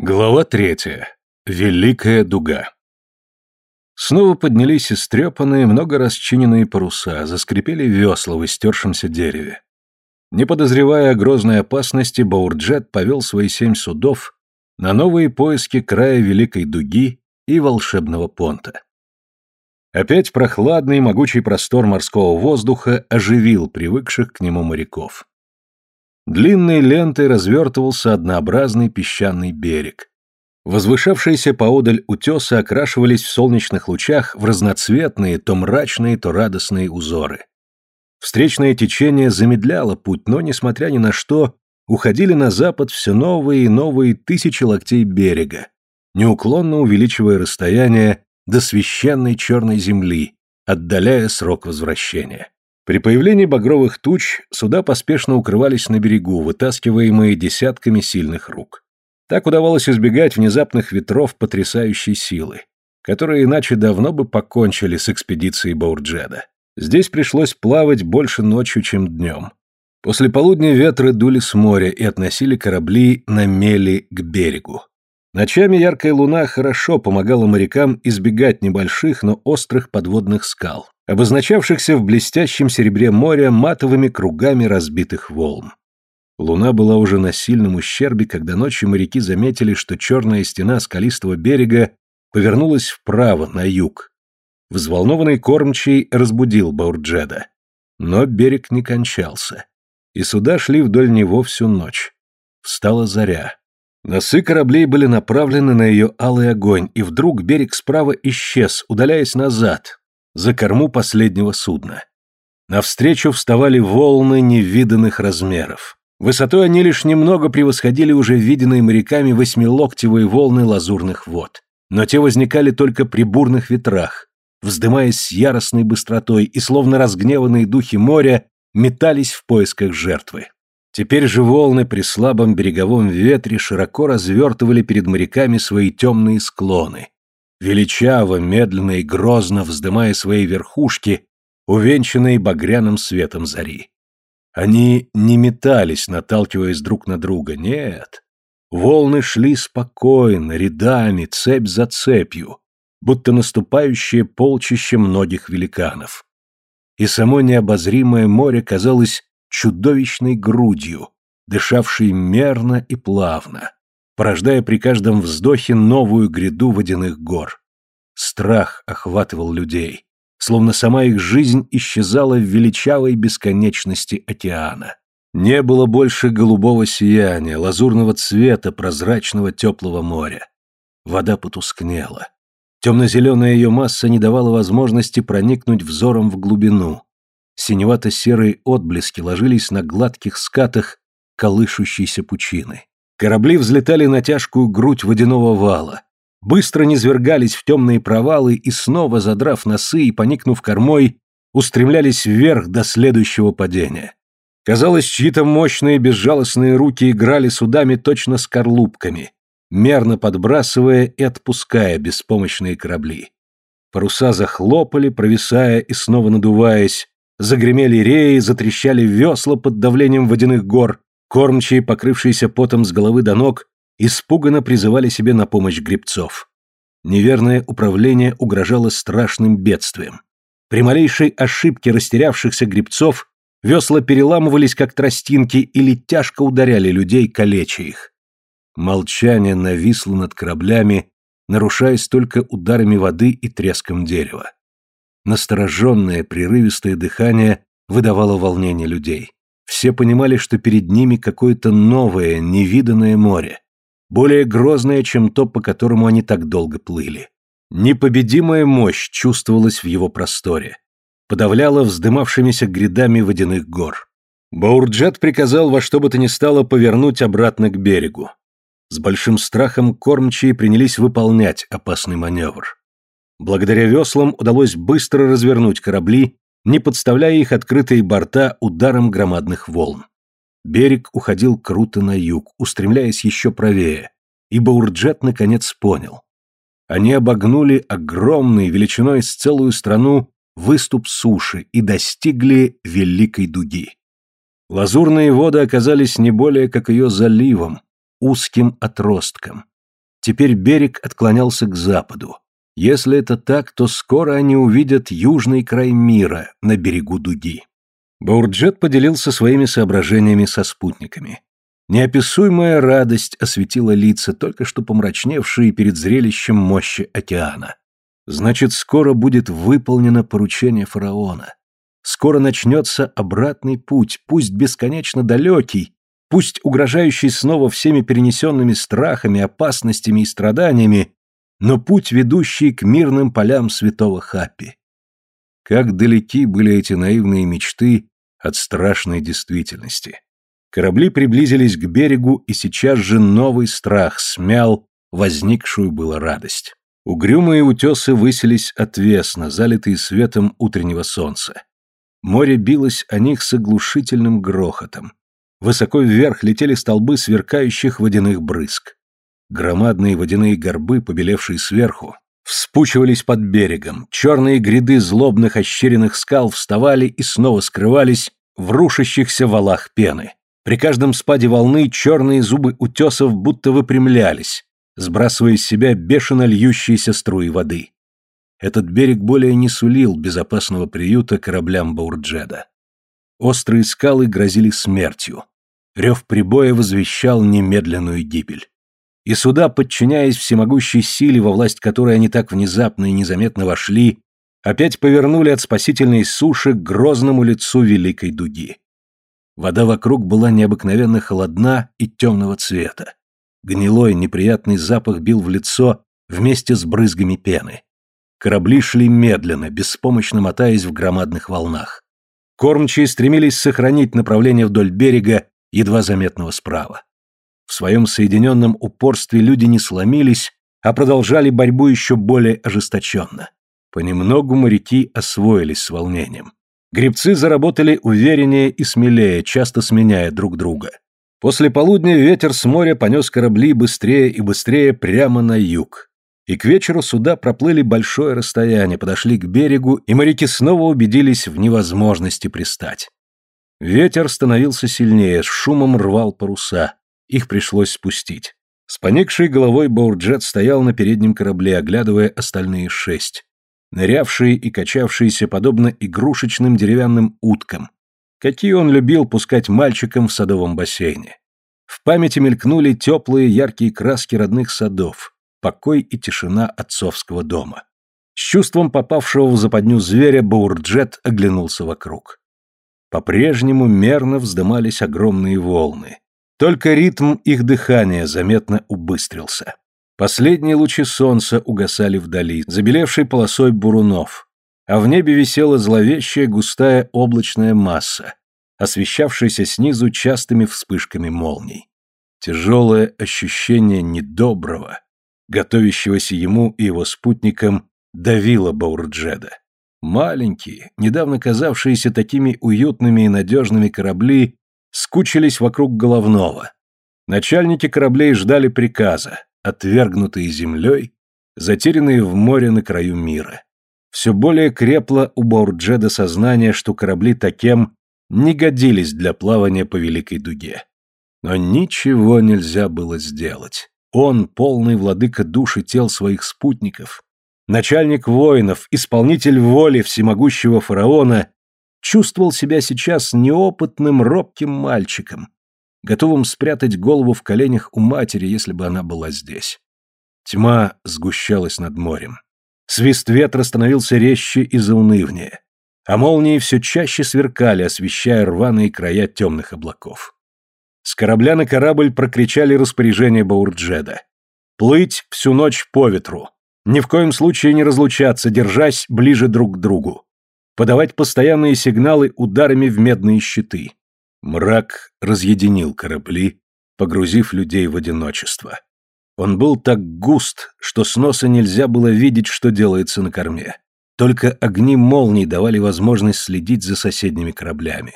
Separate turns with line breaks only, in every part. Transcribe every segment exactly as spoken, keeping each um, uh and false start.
Глава третья. Великая дуга. Снова поднялись истрепанные, много расчиненные паруса, заскрипели весла в истершемся дереве. Не подозревая о грозной опасности, Баурджет повел свои семь судов на новые поиски края Великой дуги и волшебного понта. Опять прохладный, могучий простор морского воздуха оживил привыкших к нему моряков. Длинной лентой развертывался однообразный песчаный берег. Возвышавшиеся поодаль утесы окрашивались в солнечных лучах в разноцветные, то мрачные, то радостные узоры. Встречное течение замедляло путь, но, несмотря ни на что, уходили на запад все новые и новые тысячи локтей берега, неуклонно увеличивая расстояние до священной черной земли, отдаляя срок возвращения. При появлении багровых туч суда поспешно укрывались на берегу, вытаскиваемые десятками сильных рук. Так удавалось избегать внезапных ветров потрясающей силы, которые иначе давно бы покончили с экспедицией Баурджеда. Здесь пришлось плавать больше ночью, чем днем. После полудня ветры дули с моря и относили корабли на мели к берегу. Ночами яркая луна хорошо помогала морякам избегать небольших, но острых подводных скал, обозначавшихся в блестящем серебре моря матовыми кругами разбитых волн. Луна была уже на сильном ущербе, когда ночью моряки заметили, что черная стена скалистого берега повернулась вправо, на юг. Взволнованный кормчий разбудил Баурджеда. Но берег не кончался, и суда шли вдоль него всю ночь. Встала заря. Носы кораблей были направлены на ее алый огонь, и вдруг берег справа исчез, удаляясь назад, за корму последнего судна. Навстречу вставали волны невиданных размеров. Высотой они лишь немного превосходили уже виденные моряками восьмилоктевые волны лазурных вод. Но те возникали только при бурных ветрах, вздымаясь с яростной быстротой, и словно разгневанные духи моря метались в поисках жертвы. Теперь же волны при слабом береговом ветре широко развертывали перед моряками свои темные склоны, величаво, медленно и грозно вздымая свои верхушки, увенчанные багряным светом зари. Они не метались, наталкиваясь друг на друга, нет. Волны шли спокойно, рядами, цепь за цепью, будто наступающее полчище многих великанов. И само необозримое море казалось чудовищной грудью, дышавшей мерно и плавно, порождая при каждом вздохе новую гряду водяных гор. Страх охватывал людей, словно сама их жизнь исчезала в величавой бесконечности океана. Не было больше голубого сияния, лазурного цвета прозрачного теплого моря. Вода потускнела. Темно-зеленая ее масса не давала возможности проникнуть взором в глубину. Синевато-серые отблески ложились на гладких скатах колышущейся пучины. Корабли взлетали на тяжкую грудь водяного вала, быстро низвергались в темные провалы и снова, задрав носы и поникнув кормой, устремлялись вверх до следующего падения. Казалось, чьи-то мощные безжалостные руки играли судами точно скорлупками, мерно подбрасывая и отпуская беспомощные корабли. Паруса захлопали, провисая и снова надуваясь, загремели реи, затрещали весла под давлением водяных гор, кормчие, покрывшиеся потом с головы до ног, испуганно призывали себе на помощь гребцов. Неверное управление угрожало страшным бедствием. При малейшей ошибке растерявшихся гребцов весла переламывались, как тростинки, или тяжко ударяли людей, калеча их. Молчание нависло над кораблями, нарушаясь только ударами воды и треском дерева. Настороженное, прерывистое дыхание выдавало волнение людей. Все понимали, что перед ними какое-то новое, невиданное море, более грозное, чем то, по которому они так долго плыли. Непобедимая мощь чувствовалась в его просторе, подавляла вздымавшимися грядами водяных гор. Баурджет приказал во что бы то ни стало повернуть обратно к берегу. С большим страхом кормчие принялись выполнять опасный маневр. Благодаря веслам удалось быстро развернуть корабли, не подставляя их открытые борта ударом громадных волн. Берег уходил круто на юг, устремляясь еще правее, и Баурджет наконец понял. Они обогнули огромный, величиной с целую страну, выступ суши и достигли Великой дуги. Лазурные воды оказались не более как ее заливом, узким отростком. Теперь берег отклонялся к западу. Если это так, то скоро они увидят южный край мира на берегу дуги. Баурджет поделился своими соображениями со спутниками. Неописуемая радость осветила лица, только что помрачневшие перед зрелищем мощи океана. Значит, скоро будет выполнено поручение фараона. Скоро начнется обратный путь, пусть бесконечно далекий, пусть угрожающий снова всеми перенесенными страхами, опасностями и страданиями, но путь, ведущий к мирным полям святого Хаппи. Как далеки были эти наивные мечты от страшной действительности. Корабли приблизились к берегу, и сейчас же новый страх смял возникшую была радость. Угрюмые утесы высились отвесно, залитые светом утреннего солнца. Море билось о них с оглушительным грохотом. Высоко вверх летели столбы сверкающих водяных брызг. Громадные водяные горбы, побелевшие сверху, вспучивались под берегом, черные гряды злобных ощеренных скал вставали и снова скрывались в рушащихся валах пены. При каждом спаде волны черные зубы утесов будто выпрямлялись, сбрасывая с себя бешено льющиеся струи воды. Этот берег более не сулил безопасного приюта кораблям Баурджеда. Острые скалы грозили смертью. Рев прибоя возвещал немедленную гибель. И суда, подчиняясь всемогущей силе, во власть которой они так внезапно и незаметно вошли, опять повернули от спасительной суши к грозному лицу великой дуги. Вода вокруг была необыкновенно холодна и темного цвета. Гнилой, неприятный запах бил в лицо вместе с брызгами пены. Корабли шли медленно, беспомощно мотаясь в громадных волнах. Кормчие стремились сохранить направление вдоль берега, едва заметного справа. В своем соединенном упорстве люди не сломились, а продолжали борьбу еще более ожесточенно. Понемногу моряки освоились с волнением. Гребцы заработали увереннее и смелее, часто сменяя друг друга. После полудня ветер с моря понес корабли быстрее и быстрее прямо на юг. И к вечеру суда проплыли большое расстояние, подошли к берегу, и моряки снова убедились в невозможности пристать. Ветер становился сильнее, с шумом рвал паруса. Их пришлось спустить. С поникшей головой Баурджет стоял на переднем корабле, оглядывая остальные шесть. Нырявшие и качавшиеся подобно игрушечным деревянным уткам, какие он любил пускать мальчикам в садовом бассейне. В памяти мелькнули теплые яркие краски родных садов, покой и тишина отцовского дома. С чувством попавшего в западню зверя Баурджет оглянулся вокруг. По-прежнему мерно вздымались огромные волны. Только ритм их дыхания заметно убыстрился. Последние лучи солнца угасали вдали, забелевшей полосой бурунов, а в небе висела зловещая густая облачная масса, освещавшаяся снизу частыми вспышками молний. Тяжелое ощущение недоброго, готовящегося ему и его спутникам, давило Баурджеда. Маленькие, недавно казавшиеся такими уютными и надежными корабли скучились вокруг головного. Начальники кораблей ждали приказа, отвергнутые землей, затерянные в море на краю мира. Все более крепло у Баурджеда сознание, что корабли таким не годились для плавания по великой дуге. Но ничего нельзя было сделать. Он, полный владыка душ и тел своих спутников, начальник воинов, исполнитель воли всемогущего фараона, чувствовал себя сейчас неопытным, робким мальчиком, готовым спрятать голову в коленях у матери, если бы она была здесь. Тьма сгущалась над морем. Свист ветра становился резче и заунывнее, а молнии все чаще сверкали, освещая рваные края темных облаков. С корабля на корабль прокричали распоряжение Баурджеда. Плыть всю ночь по ветру, ни в коем случае не разлучаться, держась ближе друг к другу. Подавать постоянные сигналы ударами в медные щиты. Мрак разъединил корабли, погрузив людей в одиночество. Он был так густ, что с носа нельзя было видеть, что делается на корме. Только огни молний давали возможность следить за соседними кораблями.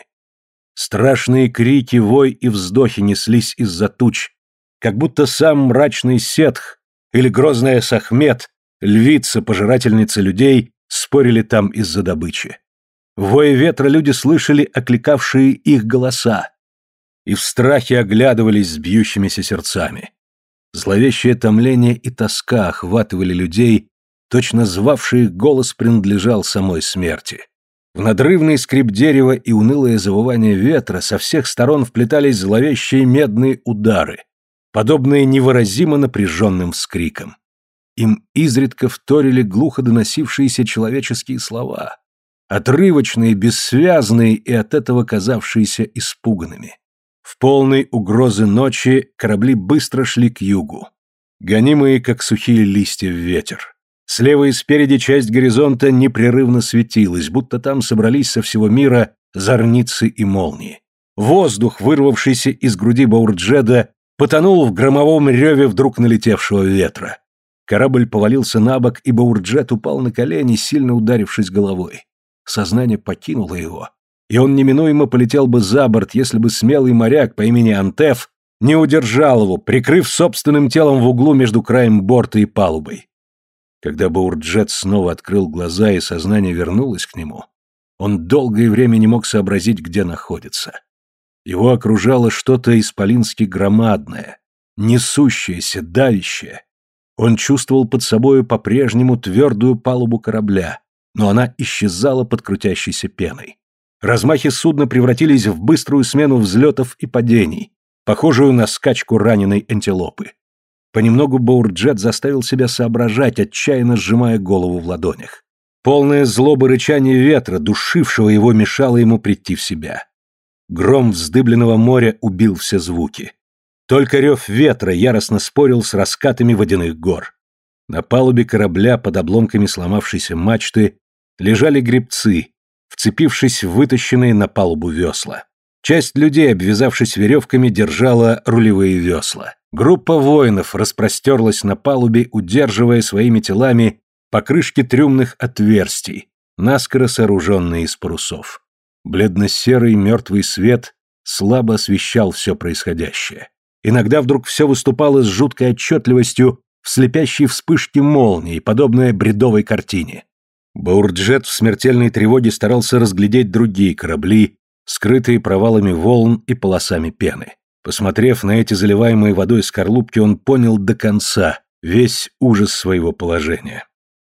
Страшные крики, вой и вздохи неслись из-за туч, как будто сам мрачный Сетх или грозная Сахмет, львица, пожирательница людей, спорили там из-за добычи. В вое ветра люди слышали окликавшие их голоса и в страхе оглядывались с бьющимися сердцами. Зловещее томление и тоска охватывали людей, точно звавший их голос принадлежал самой смерти. В надрывный скрип дерева и унылое завывание ветра со всех сторон вплетались зловещие медные удары, подобные невыразимо напряженным вскрикам. Им изредка вторили глухо доносившиеся человеческие слова, отрывочные, бессвязные и от этого казавшиеся испуганными. В полной угрозы ночи корабли быстро шли к югу, гонимые, как сухие листья в ветер. Слева и спереди часть горизонта непрерывно светилась, будто там собрались со всего мира зорницы и молнии. Воздух, вырвавшийся из груди Баурджеда, потонул в громовом реве вдруг налетевшего ветра. Корабль повалился на бок, и Баурджед упал на колени, сильно ударившись головой. Сознание покинуло его, и он неминуемо полетел бы за борт, если бы смелый моряк по имени Антеф не удержал его, прикрыв собственным телом в углу между краем борта и палубой. Когда Баурджед снова открыл глаза и сознание вернулось к нему, он долгое время не мог сообразить, где находится. Его окружало что-то исполински громадное, несущееся, давящее. Он чувствовал под собою по-прежнему твердую палубу корабля, но она исчезала под крутящейся пеной. Размахи судна превратились в быструю смену взлетов и падений, похожую на скачку раненой антилопы. Понемногу Баурджед заставил себя соображать, отчаянно сжимая голову в ладонях. Полное злобы рычание ветра, душившего его, мешало ему прийти в себя. Гром вздыбленного моря убил все звуки. Только рев ветра яростно спорил с раскатами водяных гор. На палубе корабля под обломками сломавшейся мачты лежали гребцы, вцепившись в вытащенные на палубу весла. Часть людей, обвязавшись веревками, держала рулевые весла. Группа воинов распростерлась на палубе, удерживая своими телами покрышки трюмных отверстий, наскоро сооруженные из парусов. Бледно-серый мертвый свет слабо освещал все происходящее. Иногда вдруг все выступало с жуткой отчетливостью в слепящей вспышке молнии, подобной бредовой картине. Баурджед в смертельной тревоге старался разглядеть другие корабли, скрытые провалами волн и полосами пены. Посмотрев на эти заливаемые водой скорлупки, он понял до конца весь ужас своего положения.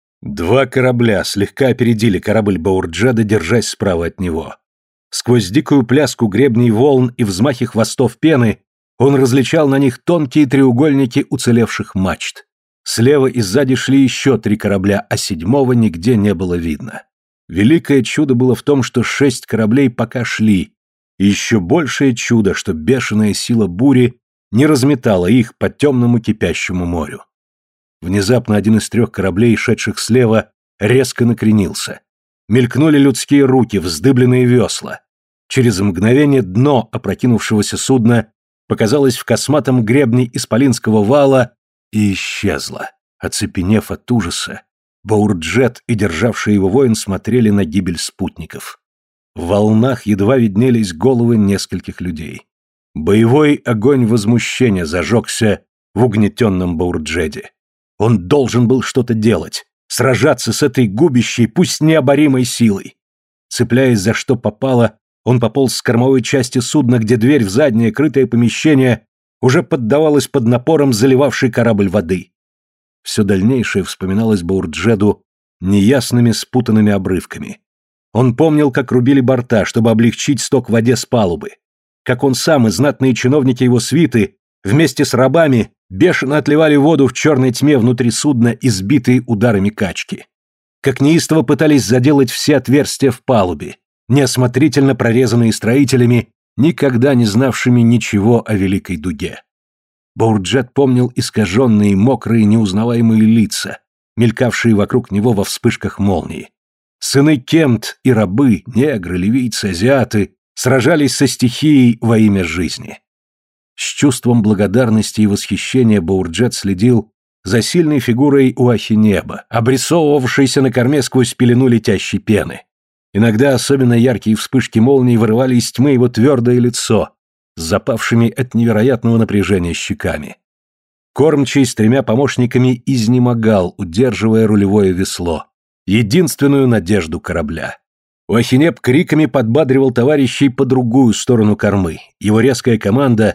Два корабля слегка опередили корабль Баурджеда, держась справа от него. Сквозь дикую пляску гребней волн и взмахи хвостов пены он различал на них тонкие треугольники уцелевших мачт. Слева и сзади шли еще три корабля, а седьмого нигде не было видно. Великое чудо было в том, что шесть кораблей пока шли, и еще большее чудо, что бешеная сила бури не разметала их по темному кипящему морю. Внезапно один из трех кораблей, шедших слева, резко накренился. Мелькнули людские руки, вздыбленные весла. Через мгновение дно опрокинувшегося судна показалось в косматом гребне исполинского вала и исчезло. Оцепенев от ужаса, Баурджед и державший его воин смотрели на гибель спутников. В волнах едва виднелись головы нескольких людей. Боевой огонь возмущения зажегся в угнетенном Баурджеде. Он должен был что-то делать, сражаться с этой губящей, пусть необоримой силой. Цепляясь за что попало, он пополз с кормовой части судна, где дверь в заднее крытое помещение уже поддавалась под напором заливавшей корабль воды. Все дальнейшее вспоминалось Баурджеду неясными спутанными обрывками. Он помнил, как рубили борта, чтобы облегчить сток в воде с палубы, как он сам и знатные чиновники его свиты вместе с рабами бешено отливали воду в черной тьме внутри судна, избитые ударами качки. Как неистово пытались заделать все отверстия в палубе, неосмотрительно прорезанные строителями, никогда не знавшими ничего о Великой Дуге. Баурджед помнил искаженные, мокрые, неузнаваемые лица, мелькавшие вокруг него во вспышках молнии. Сыны Кемт и рабы, негры, ливийцы, азиаты сражались со стихией во имя жизни. С чувством благодарности и восхищения Баурджед следил за сильной фигурой Уахинеба, обрисовывавшейся на корме сквозь пелену летящей пены. Иногда особенно яркие вспышки молний вырывали из тьмы его твердое лицо с запавшими от невероятного напряжения щеками. Кормчий с тремя помощниками изнемогал, удерживая рулевое весло, единственную надежду корабля. Уахинеб криками подбадривал товарищей по другую сторону кормы. Его резкая команда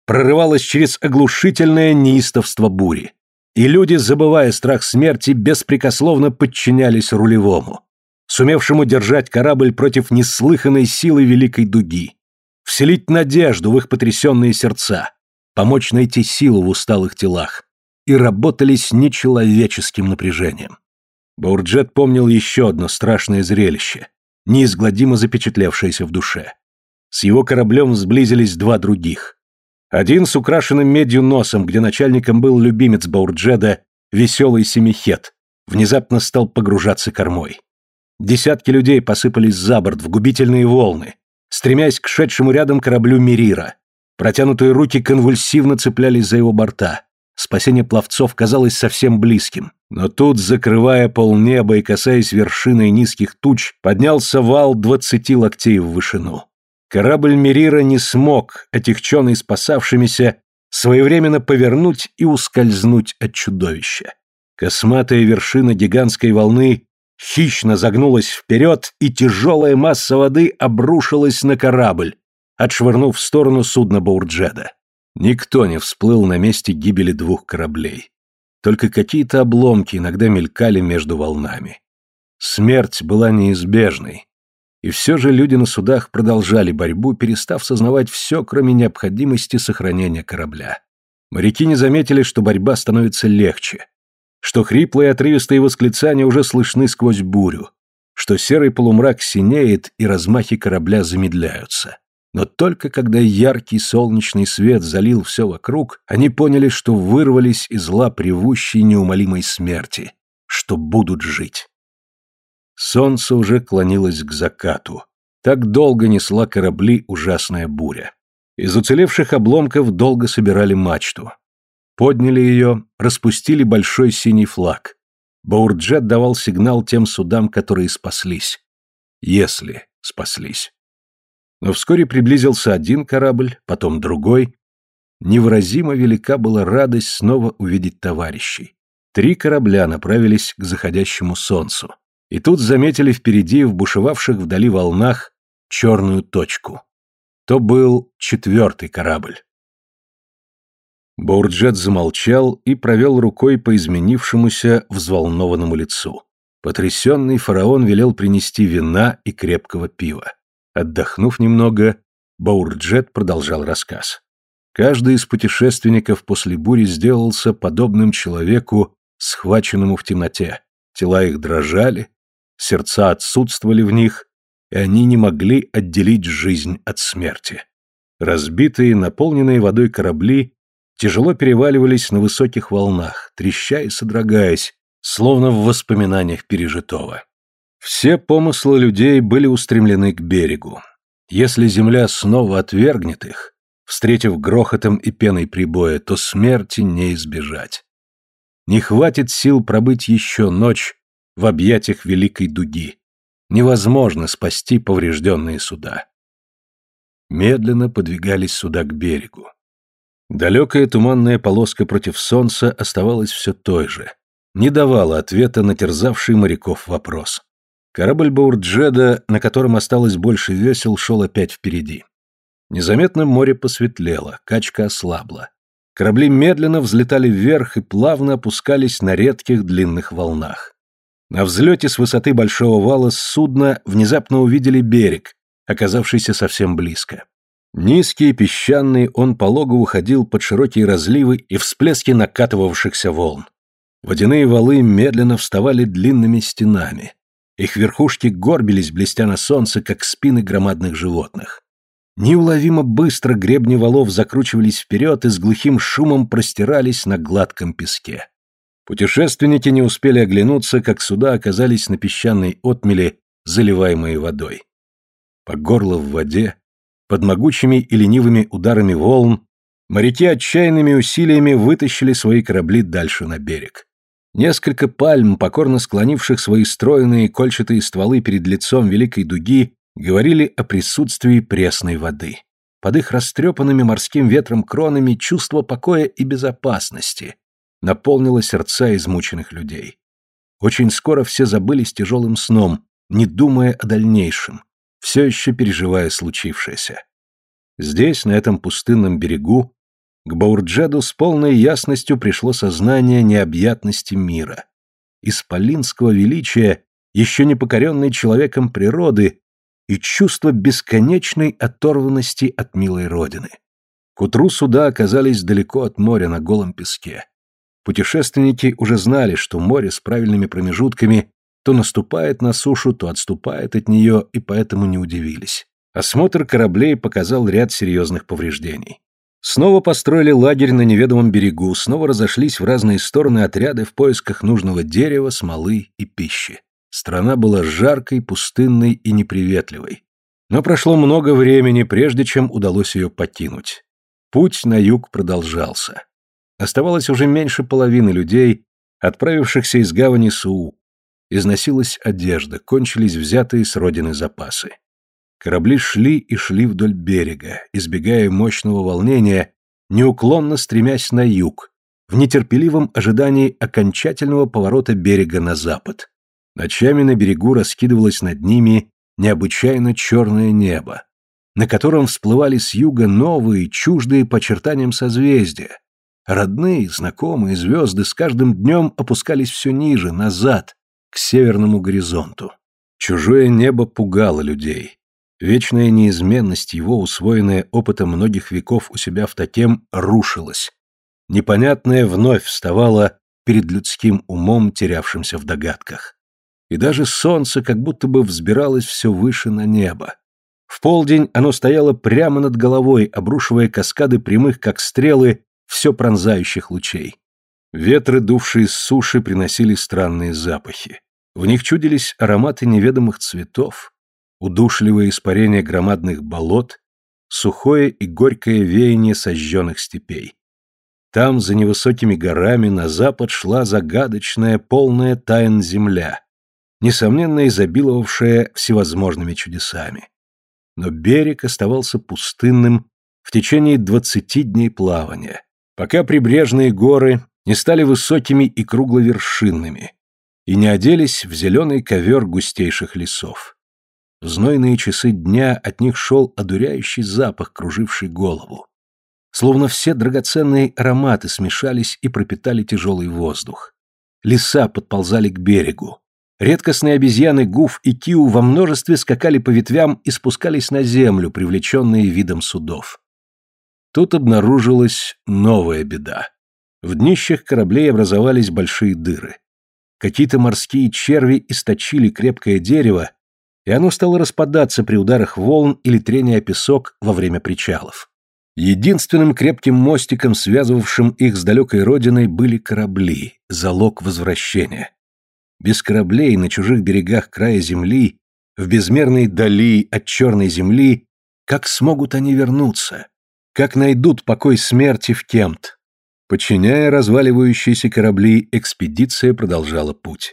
прорывалась через оглушительное неистовство бури. И люди, забывая страх смерти, беспрекословно подчинялись рулевому, сумевшему держать корабль против неслыханной силы великой дуги, вселить надежду в их потрясенные сердца, помочь найти силу в усталых телах, и работали с нечеловеческим напряжением. Баурджет помнил еще одно страшное зрелище, неизгладимо запечатлевшееся в душе. С его кораблем сблизились два других. Один с украшенным медью носом, где начальником был любимец Баурджеда, веселый Семихет, внезапно стал погружаться кормой. Десятки людей посыпались за борт в губительные волны, стремясь к шедшему рядом кораблю Мерира. Протянутые руки конвульсивно цеплялись за его борта. Спасение пловцов казалось совсем близким. Но тут, закрывая полнеба и касаясь вершиной низких туч, поднялся вал двадцати локтей в вышину. Корабль Мерира не смог, отягченный спасавшимися, своевременно повернуть и ускользнуть от чудовища. Косматая вершина гигантской волны хищно загнулась вперед, и тяжелая масса воды обрушилась на корабль, отшвырнув в сторону судна Баурджеда. Никто не всплыл на месте гибели двух кораблей. Только какие-то обломки иногда мелькали между волнами. Смерть была неизбежной. И все же люди на судах продолжали борьбу, перестав сознавать все, кроме необходимости сохранения корабля. Моряки не заметили, что борьба становится легче, что хриплые отрывистые восклицания уже слышны сквозь бурю, что серый полумрак синеет и размахи корабля замедляются. Но только когда яркий солнечный свет залил все вокруг, они поняли, что вырвались из лап ревущей неумолимой смерти, что будут жить. Солнце уже клонилось к закату. Так долго несла корабли ужасная буря. Из уцелевших обломков долго собирали мачту. Подняли ее, распустили большой синий флаг. Баурджет давал сигнал тем судам, которые спаслись. Если спаслись. Но вскоре приблизился один корабль, потом другой. Невыразимо велика была радость снова увидеть товарищей. Три корабля направились к заходящему солнцу. И тут заметили впереди, в бушевавших вдали волнах, черную точку. То был четвертый корабль. Баурджет замолчал и провел рукой по изменившемуся взволнованному лицу. Потрясенный фараон велел принести вина и крепкого пива. Отдохнув немного, Баурджет продолжал рассказ. Каждый из путешественников после бури сделался подобным человеку, схваченному в темноте. Тела их дрожали, сердца отсутствовали в них, и они не могли отделить жизнь от смерти. Разбитые, наполненные водой корабли тяжело переваливались на высоких волнах, треща и содрогаясь, словно в воспоминаниях пережитого. Все помыслы людей были устремлены к берегу. Если земля снова отвергнет их, встретив грохотом и пеной прибоя, то смерти не избежать. Не хватит сил пробыть еще ночь в объятиях великой дуги. Невозможно спасти поврежденные суда. Медленно подвигались суда к берегу. Далекая туманная полоска против солнца оставалась все той же, не давала ответа на терзавший моряков вопрос. Корабль Баурджеда, на котором осталось больше весел, шел опять впереди. Незаметно море посветлело, качка ослабла. Корабли медленно взлетали вверх и плавно опускались на редких длинных волнах. На взлете с высоты большого вала судна внезапно увидели берег, оказавшийся совсем близко. Низкий, песчаный, он полого уходил под широкие разливы и всплески накатывавшихся волн. Водяные валы медленно вставали длинными стенами. Их верхушки горбились, блестя на солнце, как спины громадных животных. Неуловимо быстро гребни валов закручивались вперед и с глухим шумом простирались на гладком песке. Путешественники не успели оглянуться, как суда оказались на песчаной отмели, заливаемые водой. По горло в воде, под могучими и ленивыми ударами волн, моряки отчаянными усилиями вытащили свои корабли дальше на берег. Несколько пальм, покорно склонивших свои стройные кольчатые стволы перед лицом великой дуги, говорили о присутствии пресной воды. Под их растрепанными морским ветром кронами чувство покоя и безопасности наполнило сердца измученных людей. Очень скоро все забылись тяжелым сном, не думая о дальнейшем, все еще переживая случившееся. Здесь, на этом пустынном берегу, К Баурджеду с полной ясностью пришло сознание необъятности мира, исполинского величия, еще не покоренной человеком природы, и чувство бесконечной оторванности от милой родины. К утру суда оказались далеко от моря на голом песке. Путешественники уже знали, что море с правильными промежутками то наступает на сушу, то отступает от нее, и поэтому не удивились. Осмотр кораблей показал ряд серьезных повреждений. Снова построили лагерь на неведомом берегу, снова разошлись в разные стороны отряды в поисках нужного дерева, смолы и пищи. Страна была жаркой, пустынной и неприветливой. Но прошло много времени, прежде чем удалось ее покинуть. Путь на юг продолжался. Оставалось уже меньше половины людей, отправившихся из гавани Суу. Износилась одежда, кончились взятые с родины запасы. Корабли шли и шли вдоль берега, избегая мощного волнения, неуклонно стремясь на юг, в нетерпеливом ожидании окончательного поворота берега на запад. Ночами на берегу раскидывалось над ними необычайно черное небо, на котором всплывали с юга новые, чуждые по очертаниям созвездия. Родные, знакомые звезды с каждым днем опускались все ниже, назад, к северному горизонту. Чужое небо пугало людей. Вечная неизменность его, усвоенная опытом многих веков у себя в Тотем, рушилась. Непонятное вновь вставало перед людским умом, терявшимся в догадках. И даже солнце как будто бы взбиралось все выше на небо. В полдень оно стояло прямо над головой, обрушивая каскады прямых, как стрелы, все пронзающих лучей. Ветры, дувшие с суши, приносили странные запахи. В них чудились ароматы неведомых цветов, удушливое испарение громадных болот, сухое и горькое веяние сожженных степей. Там, за невысокими горами, на запад шла загадочная, полная тайн земля, несомненно изобиловавшая всевозможными чудесами. Но берег оставался пустынным в течение двадцати дней плавания, пока прибрежные горы не стали высокими и кругловершинными и не оделись в зеленый ковер густейших лесов. В знойные часы дня от них шел одуряющий запах, круживший голову. Словно все драгоценные ароматы смешались и пропитали тяжелый воздух. Леса подползали к берегу. Редкостные обезьяны Гуф и Киу во множестве скакали по ветвям и спускались на землю, привлеченные видом судов. Тут обнаружилась новая беда. В днищах кораблей образовались большие дыры. Какие-то морские черви источили крепкое дерево, и оно стало распадаться при ударах волн или трения о песок во время причалов. Единственным крепким мостиком, связывавшим их с далекой родиной, были корабли, залог возвращения. Без кораблей на чужих берегах края земли, в безмерной дали от черной земли, как смогут они вернуться? Как найдут покой смерти в Кемт? Подчиняя разваливающиеся корабли, экспедиция продолжала путь.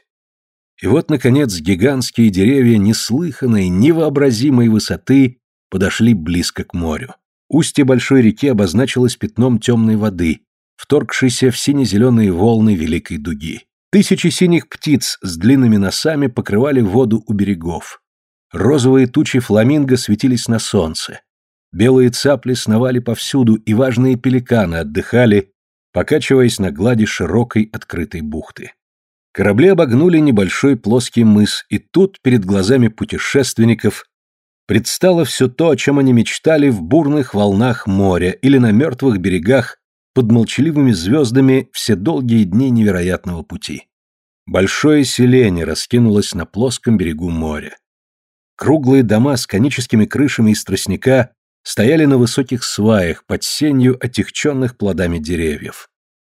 И вот, наконец, гигантские деревья неслыханной, невообразимой высоты подошли близко к морю. Устье большой реки обозначилось пятном темной воды, вторгшейся в сине-зеленые волны великой дуги. Тысячи синих птиц с длинными носами покрывали воду у берегов. Розовые тучи фламинго светились на солнце. Белые цапли сновали повсюду, и важные пеликаны отдыхали, покачиваясь на глади широкой открытой бухты. Корабли обогнули небольшой плоский мыс, и тут перед глазами путешественников предстало все то, о чем они мечтали в бурных волнах моря или на мертвых берегах под молчаливыми звездами все долгие дни невероятного пути. Большое селение раскинулось на плоском берегу моря. Круглые дома с коническими крышами из тростника стояли на высоких сваях под сенью отягченных плодами деревьев.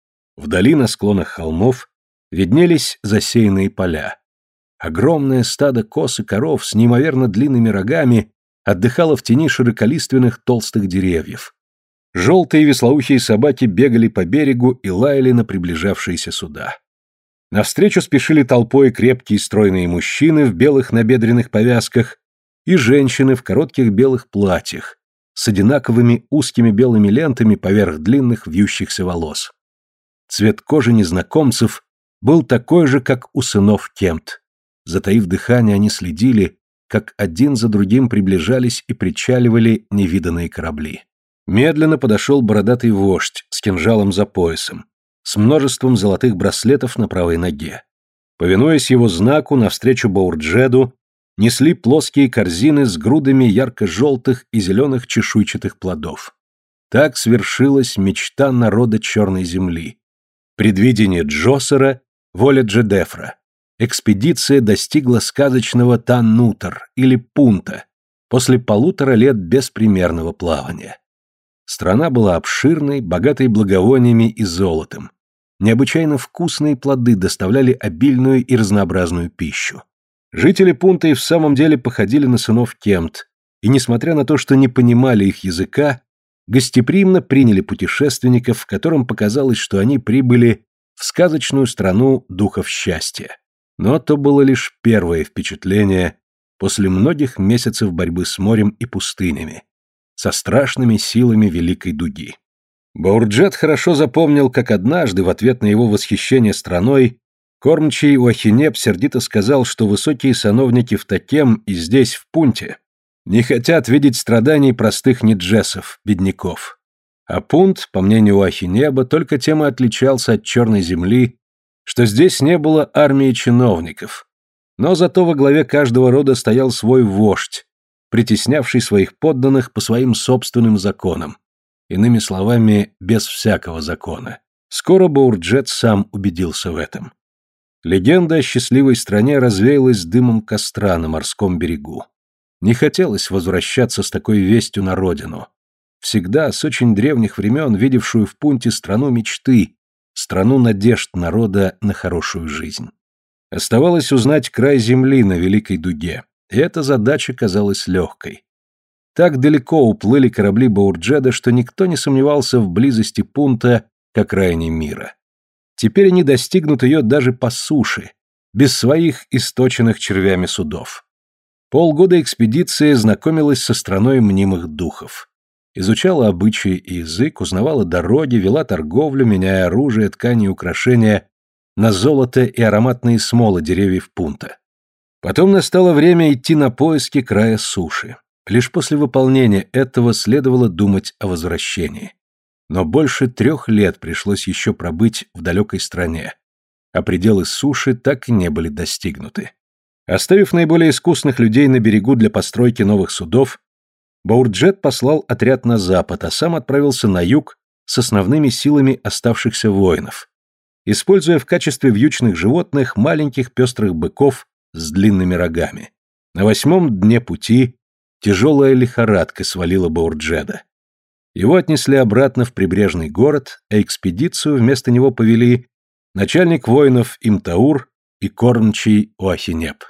Вдали на склонах холмов виднелись засеянные поля. Огромное стадо коз и коров с неимоверно длинными рогами отдыхало в тени широколиственных толстых деревьев. Желтые веслоухие собаки бегали по берегу и лаяли на приближавшиеся суда. Навстречу спешили толпой крепкие стройные мужчины в белых набедренных повязках и женщины в коротких белых платьях с одинаковыми узкими белыми лентами поверх длинных вьющихся волос. Цвет кожи незнакомцев был такой же, как у сынов Кемт. Затаив дыхание, они следили, как один за другим приближались и причаливали невиданные корабли. Медленно подошел бородатый вождь с кинжалом за поясом, с множеством золотых браслетов на правой ноге. Повинуясь его знаку, навстречу Баурджеду несли плоские корзины с грудами ярко-желтых и зеленых чешуйчатых плодов. Так свершилась мечта народа Черной земли. Предвидение Джосера, воля Джедефра. Экспедиция достигла сказочного Таннутер или Пунта после полутора лет беспримерного плавания. Страна была обширной, богатой благовониями и золотом. Необычайно вкусные плоды доставляли обильную и разнообразную пищу. Жители Пунта и в самом деле походили на сынов Кемт, и, несмотря на то, что не понимали их языка, гостеприимно приняли путешественников, которым показалось, что они прибыли в сказочную страну духов счастья. Но то было лишь первое впечатление после многих месяцев борьбы с морем и пустынями, со страшными силами Великой Дуги. Баурджед хорошо запомнил, как однажды, в ответ на его восхищение страной, кормчий Уахинеб сердито сказал, что высокие сановники в Такем и здесь, в Пунте, не хотят видеть страданий простых ниджесов, бедняков. А Пунт, по мнению Уахинеба, только тем и отличался от Черной земли, что здесь не было армии чиновников. Но зато во главе каждого рода стоял свой вождь, притеснявший своих подданных по своим собственным законам. Иными словами, без всякого закона. Скоро Баурджед сам убедился в этом. Легенда о счастливой стране развеялась дымом костра на морском берегу. Не хотелось возвращаться с такой вестью на родину. Всегда, с очень древних времен, видевшую в Пунте страну мечты, страну надежд народа на хорошую жизнь. Оставалось узнать край земли на Великой Дуге, и эта задача казалась легкой. Так далеко уплыли корабли Баурджеда, что никто не сомневался в близости Пунта к окраине мира. Теперь они достигнут ее даже по суше, без своих источенных червями судов. Полгода экспедиция знакомилась со страной мнимых духов. Изучала обычаи и язык, узнавала дороги, вела торговлю, меняя оружие, ткани и украшения на золото и ароматные смолы деревьев Пунта. Потом настало время идти на поиски края суши. Лишь после выполнения этого следовало думать о возвращении. Но больше трех лет пришлось еще пробыть в далекой стране, а пределы суши так и не были достигнуты. Оставив наиболее искусных людей на берегу для постройки новых судов, Баурджед послал отряд на запад, а сам отправился на юг с основными силами оставшихся воинов, используя в качестве вьючных животных маленьких пестрых быков с длинными рогами. На восьмом дне пути тяжелая лихорадка свалила Баурджеда. Его отнесли обратно в прибрежный город, а экспедицию вместо него повели начальник воинов Имтаур и кормчий Уахинеб.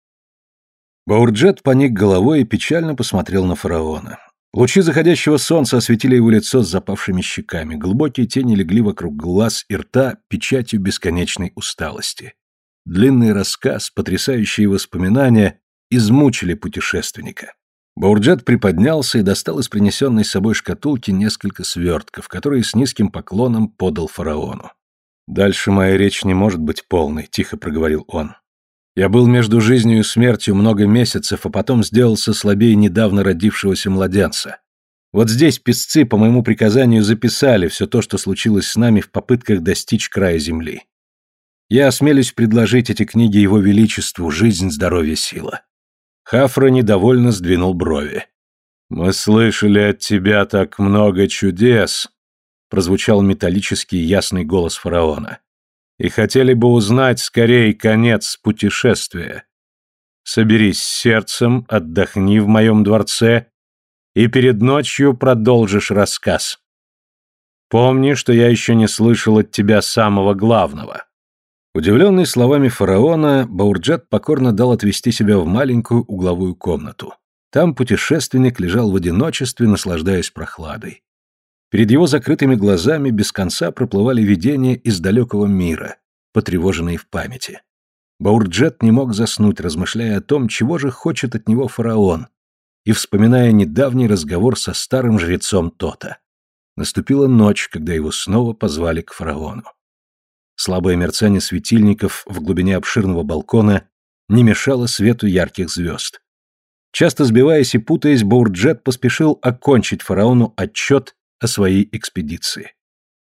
Баурджед поник головой и печально посмотрел на фараона. Лучи заходящего солнца осветили его лицо с запавшими щеками, глубокие тени легли вокруг глаз и рта печатью бесконечной усталости. Длинный рассказ, потрясающие воспоминания измучили путешественника. Баурджед приподнялся и достал из принесенной с собой шкатулки несколько свертков, которые с низким поклоном подал фараону. «Дальше моя речь не может быть полной», — тихо проговорил он. «Я был между жизнью и смертью много месяцев, а потом сделался слабее недавно родившегося младенца. Вот здесь писцы по моему приказанию записали все то, что случилось с нами в попытках достичь края земли. Я осмелюсь предложить эти книги его величеству, жизнь, здоровье, сила». Хафра недовольно сдвинул брови. «Мы слышали от тебя так много чудес», — прозвучал металлический ясный голос фараона, «и хотели бы узнать скорее конец путешествия. Соберись с сердцем, отдохни в моем дворце, и перед ночью продолжишь рассказ. Помни, что я еще не слышал от тебя самого главного». Удивленный словами фараона, Баурджед покорно дал отвести себя в маленькую угловую комнату. Там путешественник лежал в одиночестве, наслаждаясь прохладой. Перед его закрытыми глазами без конца проплывали видения из далекого мира, потревоженные в памяти. Баурджед не мог заснуть, размышляя о том, чего же хочет от него фараон, и вспоминая недавний разговор со старым жрецом Тота. Наступила ночь, когда его снова позвали к фараону. Слабое мерцание светильников в глубине обширного балкона не мешало свету ярких звезд. Часто сбиваясь и путаясь, Баурджет поспешил окончить фараону отчет о своей экспедиции.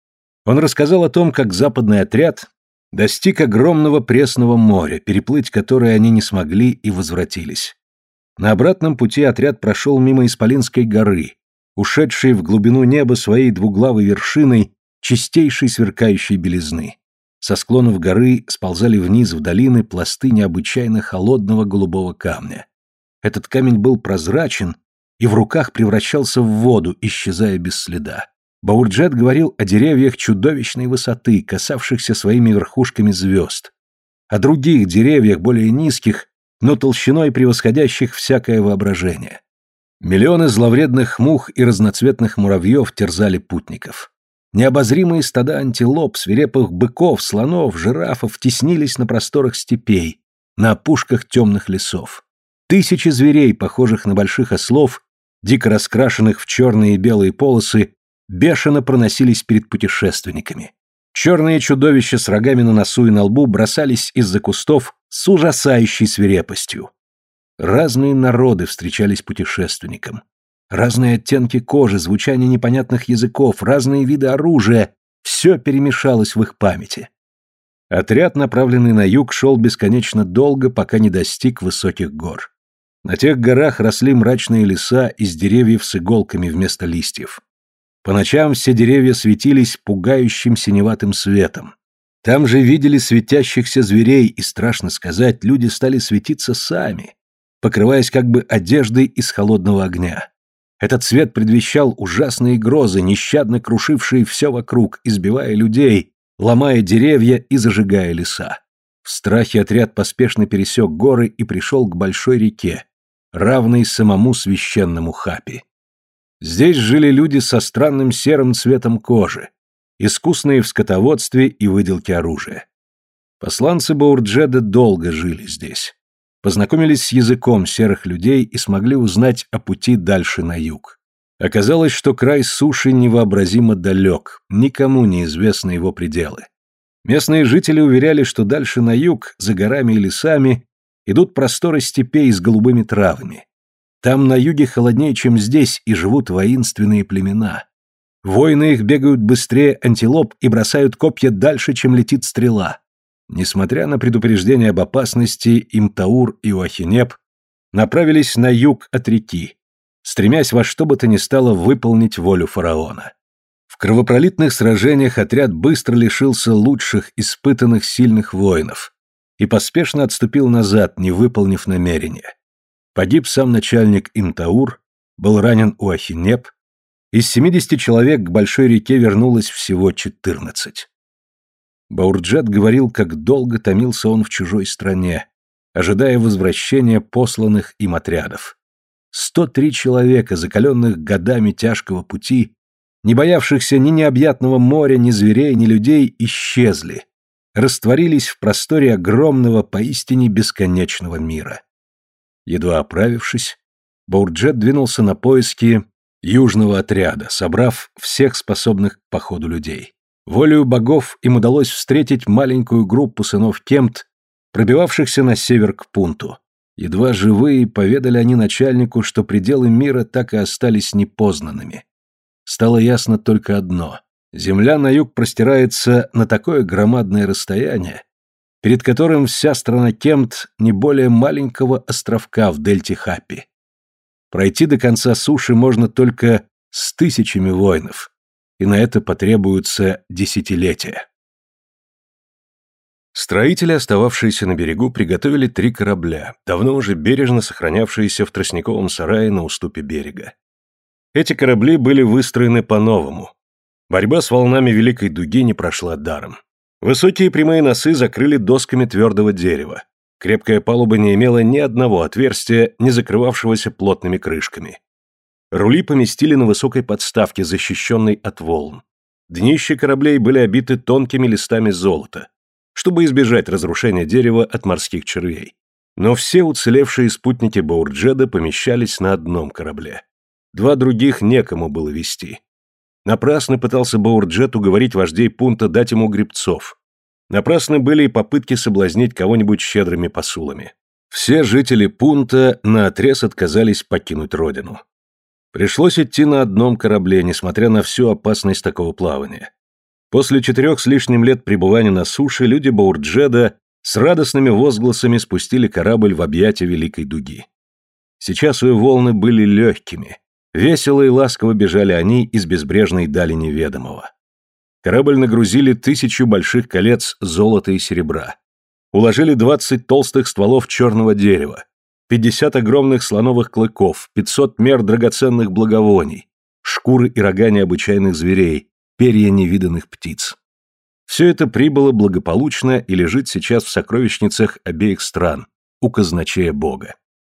Он рассказал о том, как западный отряд достиг огромного пресного моря, переплыть которое они не смогли и возвратились. На обратном пути отряд прошел мимо Исполинской горы, ушедшей в глубину неба своей двуглавой вершиной чистейшей сверкающей белизны. Со склонов горы сползали вниз в долины пласты необычайно холодного голубого камня. Этот камень был прозрачен и в руках превращался в воду, исчезая без следа. Баурджет говорил о деревьях чудовищной высоты, касавшихся своими верхушками звезд, о других деревьях, более низких, но толщиной превосходящих всякое воображение. Миллионы зловредных мух и разноцветных муравьев терзали путников. Необозримые стада антилоп, свирепых быков, слонов, жирафов теснились на просторах степей, на опушках темных лесов. Тысячи зверей, похожих на больших ослов, дико раскрашенных в черные и белые полосы, бешено проносились перед путешественниками. Черные чудовища с рогами на носу и на лбу бросались из-за кустов с ужасающей свирепостью. Разные народы встречались путешественникам. Разные оттенки кожи, звучание непонятных языков, разные виды оружия — все перемешалось в их памяти. Отряд, направленный на юг, шел бесконечно долго, пока не достиг высоких гор. На тех горах росли мрачные леса из деревьев с иголками вместо листьев. По ночам все деревья светились пугающим синеватым светом. Там же видели светящихся зверей, и, страшно сказать, люди стали светиться сами, покрываясь как бы одеждой из холодного огня. Этот свет предвещал ужасные грозы, нещадно крушившие все вокруг, избивая людей, ломая деревья и зажигая леса. В страхе отряд поспешно пересек горы и пришел к большой реке, равной самому священному Хапи. Здесь жили люди со странным серым цветом кожи, искусные в скотоводстве и выделке оружия. Посланцы Баурджеда долго жили здесь. Познакомились с языком серых людей и смогли узнать о пути дальше на юг. Оказалось, что край суши невообразимо далек, никому не известны его пределы. Местные жители уверяли, что дальше на юг, за горами и лесами, идут просторы степей с голубыми травами. Там на юге холоднее, чем здесь, и живут воинственные племена. Воины их бегают быстрее антилоп и бросают копья дальше, чем летит стрела. Несмотря на предупреждение об опасности, Имтаур и Уахинеп направились на юг от реки, стремясь во что бы то ни стало выполнить волю фараона. В кровопролитных сражениях отряд быстро лишился лучших, испытанных сильных воинов и поспешно отступил назад, не выполнив намерения. Погиб сам начальник Имтаур, был ранен Уахинеп, из семидесяти человек к большой реке вернулось всего четырнадцать. Баурджет говорил, как долго томился он в чужой стране, ожидая возвращения посланных им отрядов. Сто три человека, закаленных годами тяжкого пути, не боявшихся ни необъятного моря, ни зверей, ни людей, исчезли, растворились в просторе огромного, поистине бесконечного мира. Едва оправившись, Баурджет двинулся на поиски южного отряда, собрав всех способных к походу людей. Волею богов им удалось встретить маленькую группу сынов Кемт, пробивавшихся на север к Пунту. Едва живые поведали они начальнику, что пределы мира так и остались непознанными. Стало ясно только одно: земля на юг простирается на такое громадное расстояние, перед которым вся страна Кемт не более маленького островка в дельте Хапи. Пройти до конца суши можно только с тысячами воинов, и на это потребуются десятилетия. Строители, остававшиеся на берегу, приготовили три корабля, давно уже бережно сохранявшиеся в тростниковом сарае на уступе берега. Эти корабли были выстроены по-новому. Борьба с волнами Великой Дуги не прошла даром. Высокие прямые носы закрыли досками твердого дерева. Крепкая палуба не имела ни одного отверстия, не закрывавшегося плотными крышками. Рули поместили на высокой подставке, защищенной от волн. Днища кораблей были обиты тонкими листами золота, чтобы избежать разрушения дерева от морских червей. Но все уцелевшие спутники Баурджеда помещались на одном корабле. Два других некому было вести. Напрасно пытался Баурджет уговорить вождей Пунта дать ему гребцов. Напрасны были и попытки соблазнить кого-нибудь щедрыми посулами. Все жители Пунта наотрез отказались покинуть родину. Пришлось идти на одном корабле, несмотря на всю опасность такого плавания. После четырех с лишним лет пребывания на суше люди Баурджеда с радостными возгласами спустили корабль в объятия Великой Дуги. Сейчас ее волны были легкими, весело и ласково бежали они из безбрежной дали неведомого. Корабль нагрузили тысячу больших колец золота и серебра. Уложили двадцать толстых стволов черного дерева, пятьдесят огромных слоновых клыков, пятьсот мер драгоценных благовоний, шкуры и рога необычайных зверей, перья невиданных птиц. Все это прибыло благополучно и лежит сейчас в сокровищницах обеих стран, у казначея Бога.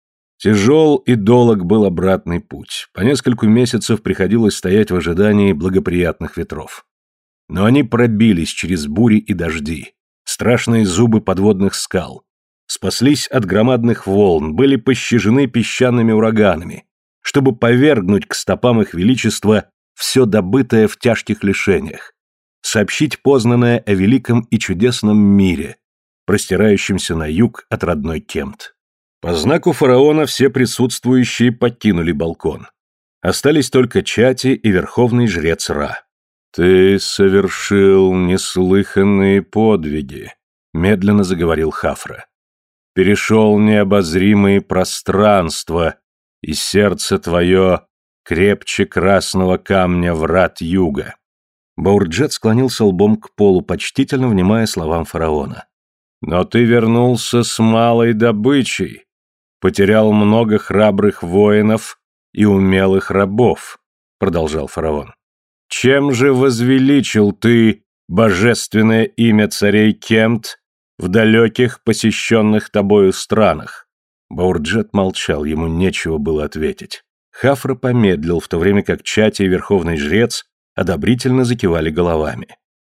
Тяжел и долог был обратный путь, по нескольку месяцев приходилось стоять в ожидании благоприятных ветров. Но они пробились через бури и дожди, страшные зубы подводных скал, спаслись от громадных волн, были пощажены песчаными ураганами, чтобы повергнуть к стопам их величества все добытое в тяжких лишениях, сообщить познанное о великом и чудесном мире, простирающемся на юг от родной Кемт. По знаку фараона все присутствующие покинули балкон. Остались только Чати и верховный жрец Ра. «Ты совершил неслыханные подвиги», — медленно заговорил Хафра. «Перешел необозримые пространства, и сердце твое крепче красного камня врат юга». Баурджет склонился лбом к полу, почтительно внимая словам фараона. «Но ты вернулся с малой добычей, потерял много храбрых воинов и умелых рабов», — продолжал фараон. «Чем же возвеличил ты божественное имя царей Кемт в далеких, посещенных тобою странах?» Баурджет молчал, ему нечего было ответить. Хафра помедлил, в то время как Чати и верховный жрец одобрительно закивали головами.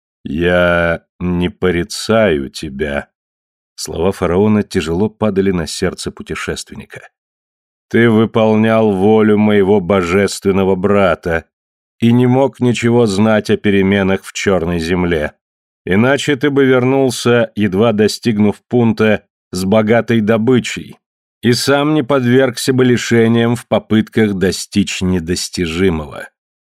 «Я не порицаю тебя». Слова фараона тяжело падали на сердце путешественника. «Ты выполнял волю моего божественного брата и не мог ничего знать о переменах в Черной земле. Иначе ты бы вернулся, едва достигнув Пунта, с богатой добычей, и сам не подвергся бы лишениям в попытках достичь недостижимого.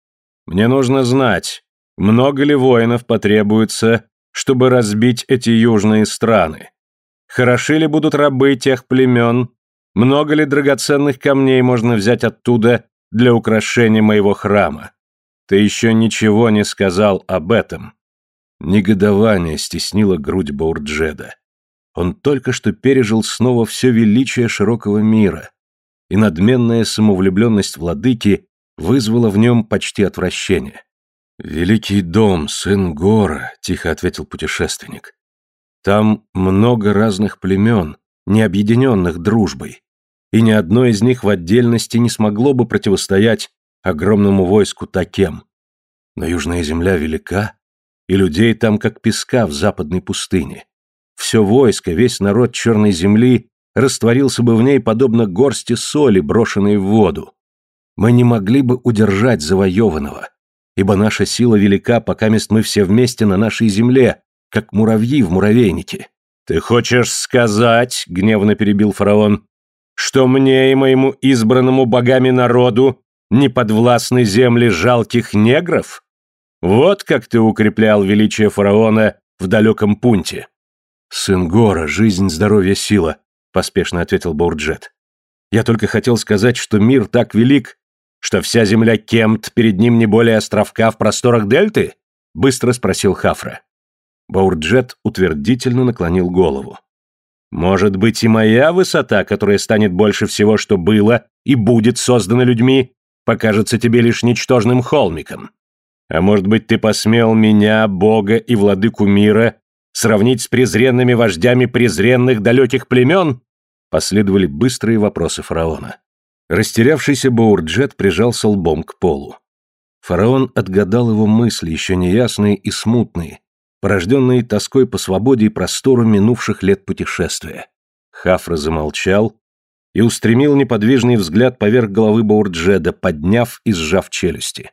Мне нужно знать, много ли воинов потребуется, чтобы разбить эти южные страны. Хороши ли будут рабы тех племен, много ли драгоценных камней можно взять оттуда для украшения моего храма. Ты еще ничего не сказал об этом». Негодование стеснило грудь Баурджеда. Он только что пережил снова все величие широкого мира, и надменная самовлюбленность владыки вызвала в нем почти отвращение. «Великий дом, сын Гора», — тихо ответил путешественник. «Там много разных племен, не объединенных дружбой, и ни одно из них в отдельности не смогло бы противостоять огромному войску Такем. Но южная земля велика, и людей там как песка в западной пустыне. Все войско, весь народ Черной земли растворился бы в ней подобно горсти соли, брошенной в воду. Мы не могли бы удержать завоеванного, ибо наша сила велика, покамест мы все вместе на нашей земле, как муравьи в муравейнике». «Ты хочешь сказать, — гневно перебил фараон, — что мне и моему избранному богами народу не подвластны земли жалких негров? Вот как ты укреплял величие фараона в далеком Пунте». «Сын Гора, жизнь, здоровье, сила», — поспешно ответил Баурджет. «Я только хотел сказать, что мир так велик, что вся земля Кемт перед ним не более островка в просторах дельты?» — быстро спросил Хафра. Баурджет утвердительно наклонил голову. «Может быть, и моя высота, которая станет больше всего, что было и будет создана людьми, покажется тебе лишь ничтожным холмиком. А может быть, ты посмел меня, Бога и владыку мира, сравнить с презренными вождями презренных далеких племен?» Последовали быстрые вопросы фараона. Растерявшийся Баурджет прижался лбом к полу. Фараон отгадал его мысли, еще неясные и смутные, порожденные тоской по свободе и простору минувших лет путешествия. Хафра замолчал и устремил неподвижный взгляд поверх головы Баурджеда, подняв и сжав челюсти.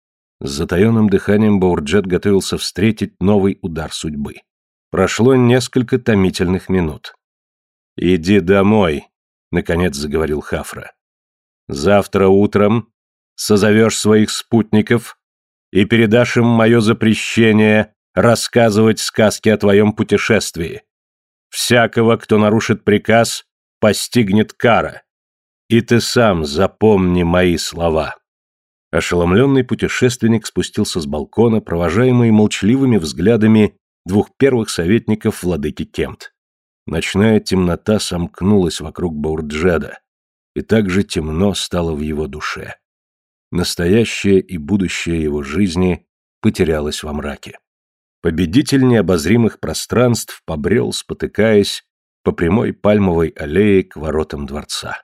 С затаенным дыханием Баурджет готовился встретить новый удар судьбы. Прошло несколько томительных минут. «Иди домой», — наконец заговорил Хафра. «Завтра утром созовешь своих спутников и передашь им мое запрещение рассказывать сказки о твоем путешествии. Всякого, кто нарушит приказ, постигнет кара. И ты сам запомни мои слова». Ошеломленный путешественник спустился с балкона, провожаемый молчаливыми взглядами двух первых советников владыки Кемт. Ночная темнота сомкнулась вокруг Баурджеда, и так же темно стало в его душе. Настоящее и будущее его жизни потерялось во мраке. Победитель необозримых пространств побрел, спотыкаясь, по прямой пальмовой аллее к воротам дворца.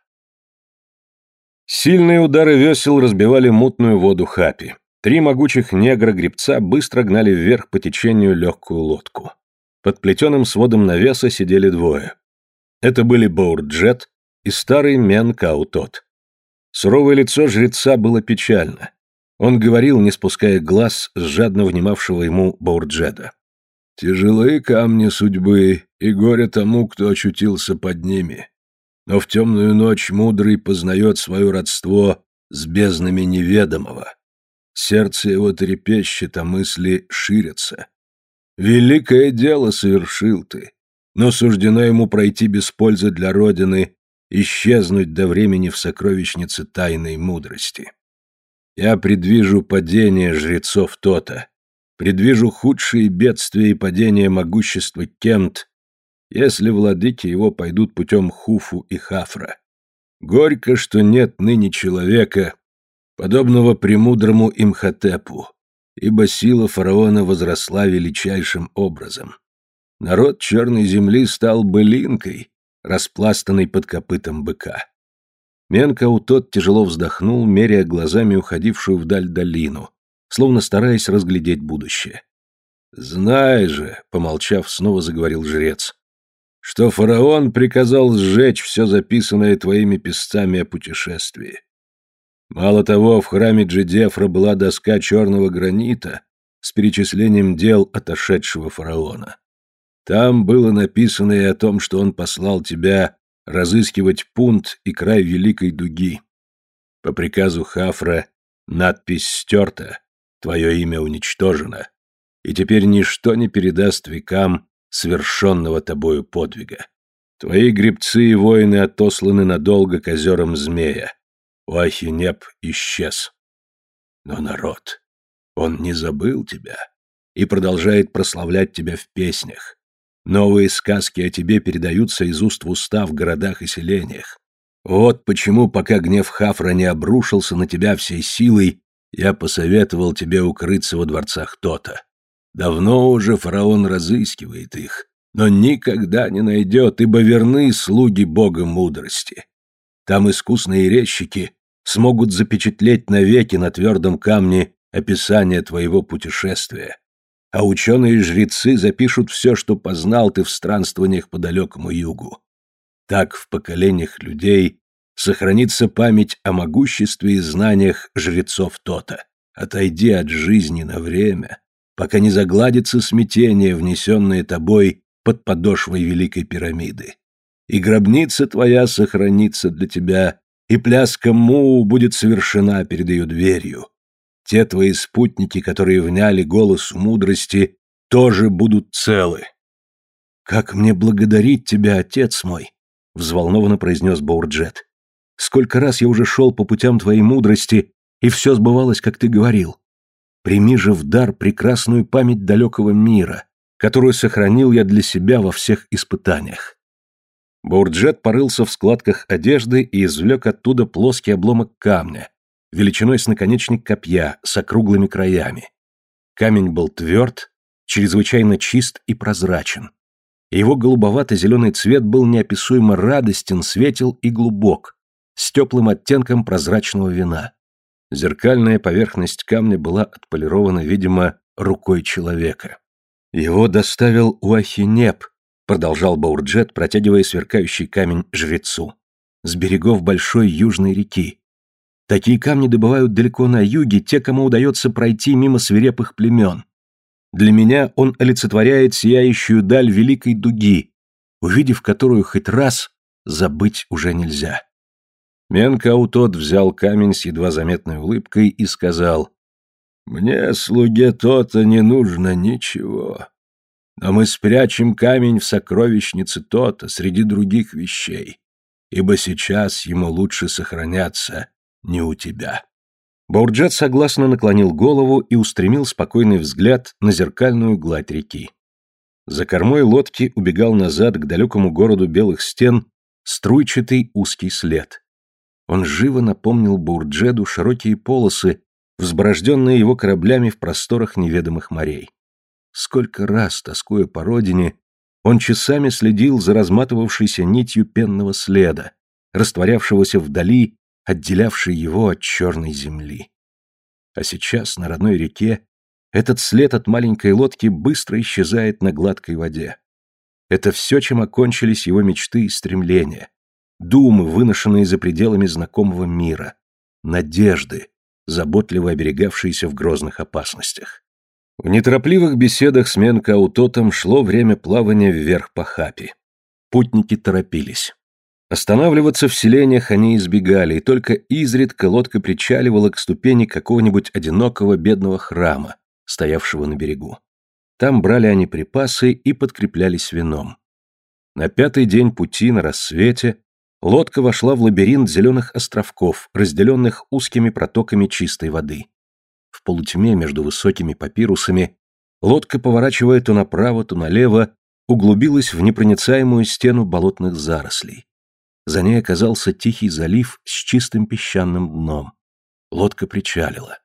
Сильные удары весел разбивали мутную воду Хапи. Три могучих негра-гребца быстро гнали вверх по течению легкую лодку. Под плетеным сводом навеса сидели двое. Это были Баурджед и старый Мен Каутот. Суровое лицо жреца было печально. Он говорил, не спуская глаз с жадно внимавшего ему Баурджеда. «Тяжелые камни судьбы, и горе тому, кто очутился под ними. Но в темную ночь мудрый познает свое родство с безднами неведомого. Сердце его трепещет, а мысли ширятся. Великое дело совершил ты, но суждено ему пройти без пользы для Родины, исчезнуть до времени в сокровищнице тайной мудрости. Я предвижу падение жрецов Тота, предвижу худшие бедствия и падение могущества Кемт, если владыки его пойдут путем Хуфу и Хафра. Горько, что нет ныне человека, подобного премудрому Имхотепу, ибо сила фараона возросла величайшим образом. Народ Черной земли стал былинкой, распластанной под копытом быка. Менкаутот тяжело вздохнул, меряя глазами уходившую вдаль долину, словно стараясь разглядеть будущее. «Знай же», — помолчав, снова заговорил жрец, что фараон приказал сжечь все записанное твоими писцами о путешествии. Мало того, в храме Джидефра была доска черного гранита с перечислением дел отошедшего фараона. Там было написано и о том, что он послал тебя разыскивать Пунт и край Великой Дуги. По приказу Хафра надпись стерта, твое имя уничтожено, и теперь ничто не передаст векам свершенного тобою подвига. Твои гребцы и воины отосланы надолго к озерам Змея. Уахинеп исчез. Но народ, он не забыл тебя и продолжает прославлять тебя в песнях. Новые сказки о тебе передаются из уст в уста в городах и селениях. Вот почему, пока гнев Хафра не обрушился на тебя всей силой, я посоветовал тебе укрыться во дворцах Тота. Давно уже фараон разыскивает их, но никогда не найдет, ибо верны слуги бога мудрости. Там искусные резчики смогут запечатлеть навеки на твердом камне описание твоего путешествия, а ученые-жрецы запишут все, что познал ты в странствованиях по далекому югу. Так в поколениях людей сохранится память о могуществе и знаниях жрецов Тота. Отойди от жизни на время, пока не загладится смятение, внесенное тобой под подошвой Великой пирамиды. И гробница твоя сохранится для тебя, и пляска Муу будет совершена перед ее дверью. Те твои спутники, которые вняли голосу мудрости, тоже будут целы. «Как мне благодарить тебя, отец мой!» — взволнованно произнес Баурджед. «Сколько раз я уже шел по путям твоей мудрости, и все сбывалось, как ты говорил. Прими же в дар прекрасную память далекого мира, которую сохранил я для себя во всех испытаниях». Баурджед порылся в складках одежды и извлек оттуда плоский обломок камня, величиной с наконечник копья, с округлыми краями. Камень был тверд, чрезвычайно чист и прозрачен. Его голубовато-зеленый цвет был неописуемо радостен, светел и глубок, с теплым оттенком прозрачного вина. Зеркальная поверхность камня была отполирована, видимо, рукой человека. «Его доставил Уахинеп», — продолжал Баурджед, протягивая сверкающий камень жрецу, «с берегов большой южной реки. Такие камни добывают далеко на юге те, кому удается пройти мимо свирепых племен. Для меня он олицетворяет сияющую даль Великой Дуги, увидев которую хоть раз, забыть уже нельзя. Менкаутот взял камень с едва заметной улыбкой и сказал: «Мне, слуге Тота, не нужно ничего. Но мы спрячем камень в сокровищнице Тота среди других вещей, ибо сейчас ему лучше сохраняться не у тебя». Баурджет согласно наклонил голову и устремил спокойный взгляд на зеркальную гладь реки. За кормой лодки убегал назад к далекому городу белых стен струйчатый узкий след. Он живо напомнил Баурджеду широкие полосы, взборожденные его кораблями в просторах неведомых морей. Сколько раз, тоскуя по родине, он часами следил за разматывавшейся нитью пенного следа, растворявшегося вдали, отделявшей его от черной земли. А сейчас на родной реке этот след от маленькой лодки быстро исчезает на гладкой воде. Это все, чем окончились его мечты и стремления, думы, выношенные за пределами знакомого мира, надежды, заботливо оберегавшиеся в грозных опасностях. В неторопливых беседах с Менкаутотом шло время плавания вверх по Хапи. Путники торопились. Останавливаться в селениях они избегали, и только изредка лодка причаливала к ступени какого-нибудь одинокого бедного храма, стоявшего на берегу. Там брали они припасы и подкреплялись вином. На пятый день пути на рассвете лодка вошла в лабиринт зеленых островков, разделенных узкими протоками чистой воды. В полутьме между высокими папирусами лодка, поворачивая то направо, то налево, углубилась в непроницаемую стену болотных зарослей. За ней оказался тихий залив с чистым песчаным дном. Лодка причалила.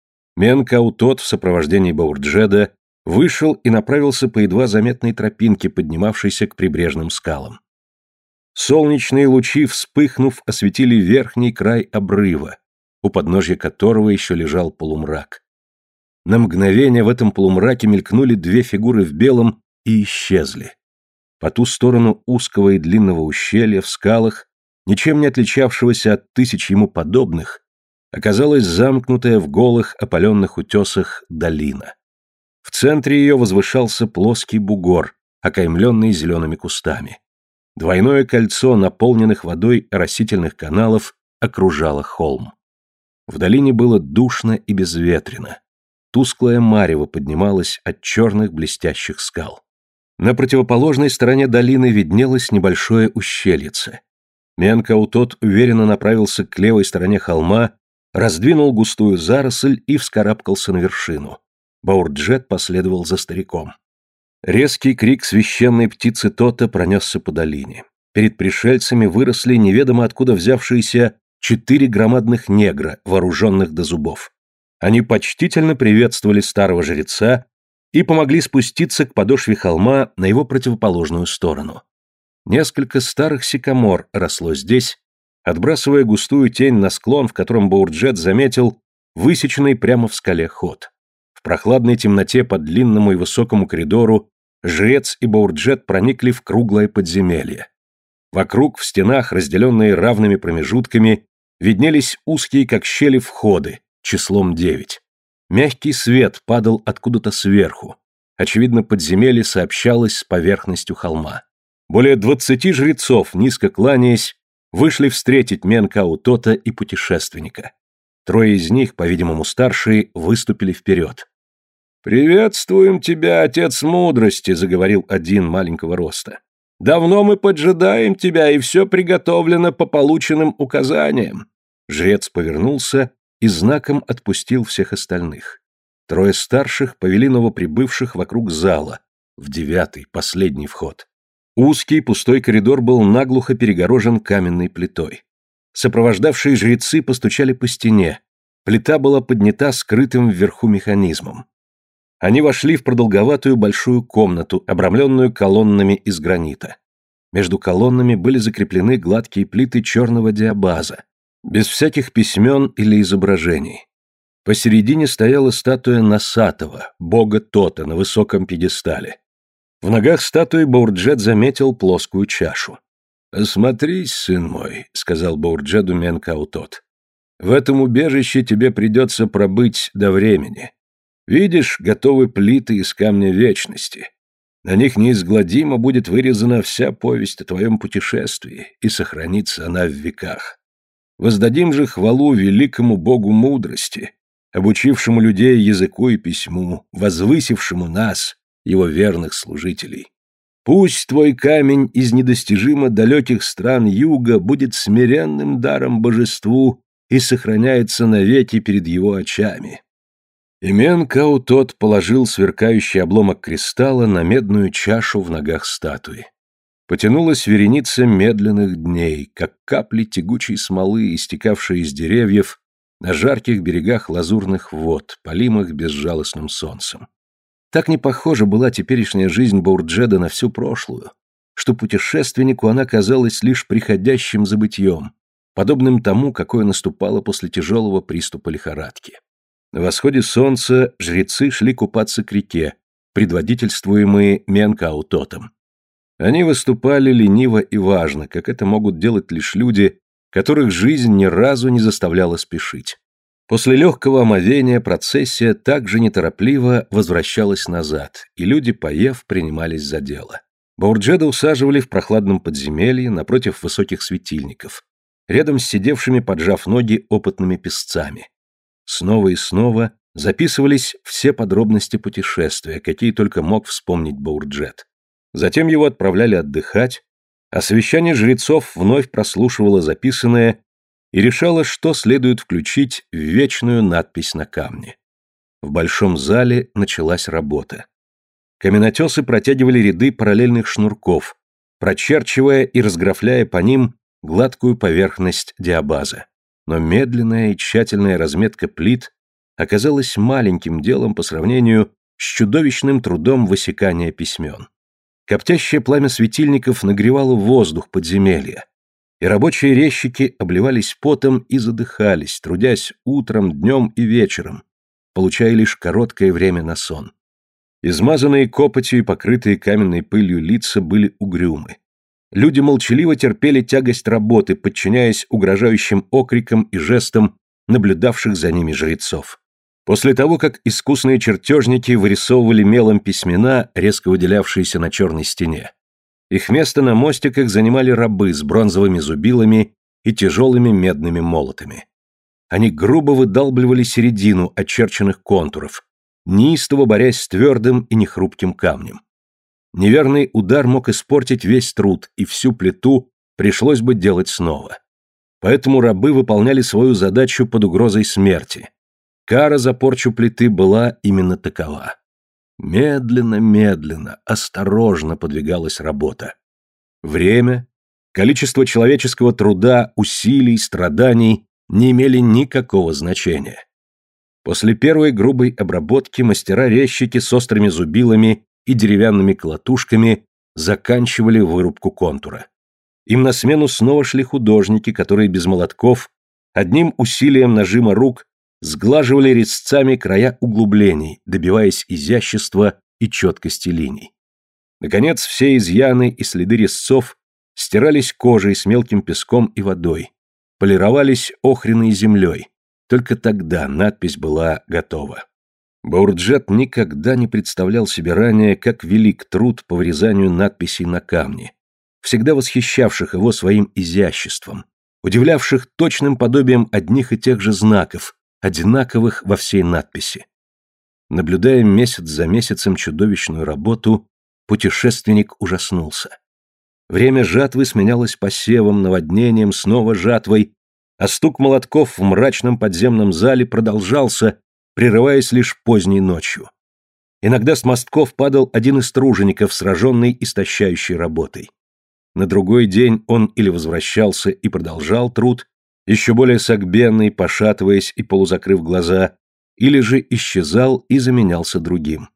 Менкаутот в сопровождении Баурджеда вышел и направился по едва заметной тропинке, поднимавшейся к прибрежным скалам. Солнечные лучи, вспыхнув, осветили верхний край обрыва, у подножья которого еще лежал полумрак. На мгновение в этом полумраке мелькнули две фигуры в белом и исчезли. По ту сторону узкого и длинного ущелья в скалах, ничем не отличавшегося от тысяч ему подобных, оказалась замкнутая в голых опаленных утесах долина. В центре ее возвышался плоский бугор, окаймленный зелеными кустами. Двойное кольцо наполненных водой растительных каналов окружало холм. В долине было душно и безветренно. Тусклое марево поднималось от черных блестящих скал. На противоположной стороне долины виднелось небольшое ущельице. Менкаутот уверенно направился к левой стороне холма, раздвинул густую заросль и вскарабкался на вершину. Баурджет последовал за стариком. Резкий крик священной птицы Тота пронесся по долине. Перед пришельцами выросли неведомо откуда взявшиеся четыре громадных негра, вооруженных до зубов. Они почтительно приветствовали старого жреца и помогли спуститься к подошве холма на его противоположную сторону. Несколько старых сикамор росло здесь, отбрасывая густую тень на склон, в котором Баурджет заметил высеченный прямо в скале ход. В прохладной темноте по длинному и высокому коридору жрец и Баурджет проникли в круглое подземелье. Вокруг, в стенах, разделенные равными промежутками, виднелись узкие, как щели, входы, числом девять. Мягкий свет падал откуда-то сверху. Очевидно, подземелье сообщалось с поверхностью холма. Более двадцати жрецов, низко кланяясь, вышли встретить Менкаутота и путешественника. Трое из них, по-видимому старшие, выступили вперед. «Приветствуем тебя, отец мудрости», — заговорил один маленького роста. «Давно мы поджидаем тебя, и все приготовлено по полученным указаниям». Жрец повернулся и знаком отпустил всех остальных. Трое старших повели новоприбывших вокруг зала, в девятый, последний вход. Узкий пустой коридор был наглухо перегорожен каменной плитой. Сопровождавшие жрецы постучали по стене. Плита была поднята скрытым вверху механизмом. Они вошли в продолговатую большую комнату, обрамленную колоннами из гранита. Между колоннами были закреплены гладкие плиты черного диабаза, без всяких письмен или изображений. Посередине стояла статуя Насатова, бога Тота, на высоком пьедестале. В ногах статуи Баурджет заметил плоскую чашу. «Осмотрись, сын мой», — сказал Баурджеду Менкаутот. «В этом убежище тебе придется пробыть до времени. Видишь, готовы плиты из камня вечности. На них неизгладимо будет вырезана вся повесть о твоем путешествии, и сохранится она в веках. Воздадим же хвалу великому богу мудрости, обучившему людей языку и письму, возвысившему нас, его верных служителей. Пусть твой камень из недостижимо далеких стран юга будет смиренным даром божеству и сохраняется навеки перед его очами». И Менкау-тот положил сверкающий обломок кристалла на медную чашу в ногах статуи. Потянулась вереница медленных дней, как капли тягучей смолы, истекавшие из деревьев на жарких берегах лазурных вод, полимых безжалостным солнцем. Так не похожа была теперешняя жизнь Боурджеда на всю прошлую, что путешественнику она казалась лишь приходящим забытьем, подобным тому, какое наступало после тяжелого приступа лихорадки. На восходе солнца жрецы шли купаться к реке, предводительствуемые Менкау-тотом. Они выступали лениво и важно, как это могут делать лишь люди, которых жизнь ни разу не заставляла спешить. После легкого омовения процессия также неторопливо возвращалась назад, и люди, поев, принимались за дело. Боурджеда усаживали в прохладном подземелье напротив высоких светильников, рядом с сидевшими, поджав ноги, опытными песцами. Снова и снова записывались все подробности путешествия, какие только мог вспомнить Боурджед. Затем его отправляли отдыхать, а совещание жрецов вновь прослушивало записанное и решало, что следует включить в вечную надпись на камне. В большом зале началась работа. Каменотесы протягивали ряды параллельных шнурков, прочерчивая и разграфляя по ним гладкую поверхность диабаза. Но медленная и тщательная разметка плит оказалась маленьким делом по сравнению с чудовищным трудом высекания письмен. Коптящее пламя светильников нагревало воздух подземелья, и рабочие резчики обливались потом и задыхались, трудясь утром, днем и вечером, получая лишь короткое время на сон. Измазанные копотью и покрытые каменной пылью лица были угрюмы. Люди молчаливо терпели тягость работы, подчиняясь угрожающим окрикам и жестам наблюдавших за ними жрецов. После того, как искусные чертежники вырисовывали мелом письмена, резко выделявшиеся на черной стене, их место на мостиках занимали рабы с бронзовыми зубилами и тяжелыми медными молотами. Они грубо выдалбливали середину очерченных контуров, неистово борясь с твердым и нехрупким камнем. Неверный удар мог испортить весь труд, и всю плиту пришлось бы делать снова. Поэтому рабы выполняли свою задачу под угрозой смерти. Кара за порчу плиты была именно такова. Медленно, медленно, осторожно подвигалась работа. Время, количество человеческого труда, усилий, страданий не имели никакого значения. После первой грубой обработки мастера-резчики с острыми зубилами и деревянными колотушками заканчивали вырубку контура. Им на смену снова шли художники, которые без молотков, одним усилием нажима рук, сглаживали резцами края углублений, добиваясь изящества и четкости линий. Наконец, все изъяны и следы резцов стирались кожей с мелким песком и водой, полировались охриной землей. Только тогда надпись была готова. Боурджед никогда не представлял себе ранее, как велик труд по вырезанию надписей на камне, всегда восхищавших его своим изяществом, удивлявших точным подобием одних и тех же знаков, одинаковых во всей надписи. Наблюдая месяц за месяцем чудовищную работу, путешественник ужаснулся. Время жатвы сменялось посевом, наводнением, снова жатвой, а стук молотков в мрачном подземном зале продолжался, прерываясь лишь поздней ночью. Иногда с мостков падал один из тружеников, сраженный истощающей работой. На другой день он или возвращался и продолжал труд, еще более согбенный, пошатываясь и полузакрыв глаза, или же исчезал и заменялся другим.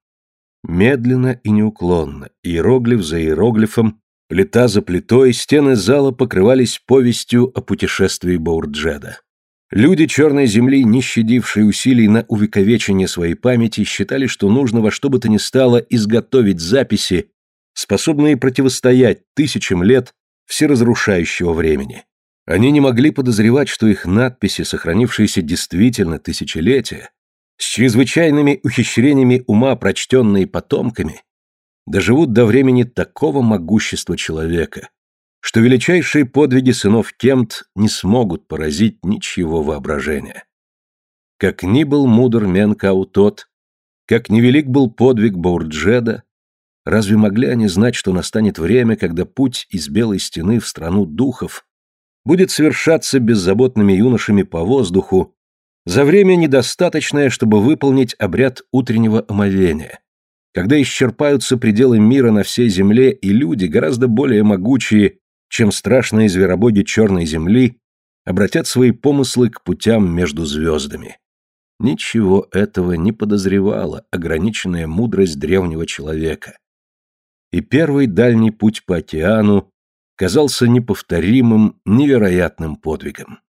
Медленно и неуклонно, иероглиф за иероглифом, плита за плитой, стены зала покрывались повестью о путешествии Боурджеда. Люди черной земли, не щадившие усилий на увековечение своей памяти, считали, что нужно во что бы то ни стало изготовить записи, способные противостоять тысячам лет всеразрушающего времени. Они не могли подозревать, что их надписи, сохранившиеся действительно тысячелетия, с чрезвычайными ухищрениями ума, прочтенные потомками, доживут до времени такого могущества человека, что величайшие подвиги сынов Кемт не смогут поразить ничьего воображения. Как ни был мудр Менкау-тот, как невелик был подвиг Баурджеда, разве могли они знать, что настанет время, когда путь из Белой Стены в страну духов будет совершаться беззаботными юношами по воздуху за время недостаточное, чтобы выполнить обряд утреннего омовения, когда исчерпаются пределы мира на всей земле, и люди, гораздо более могучие, чем страшные зверобоги Черной Земли, обратят свои помыслы к путям между звездами. Ничего этого не подозревала ограниченная мудрость древнего человека. И первый дальний путь по океану казался неповторимым, невероятным подвигом.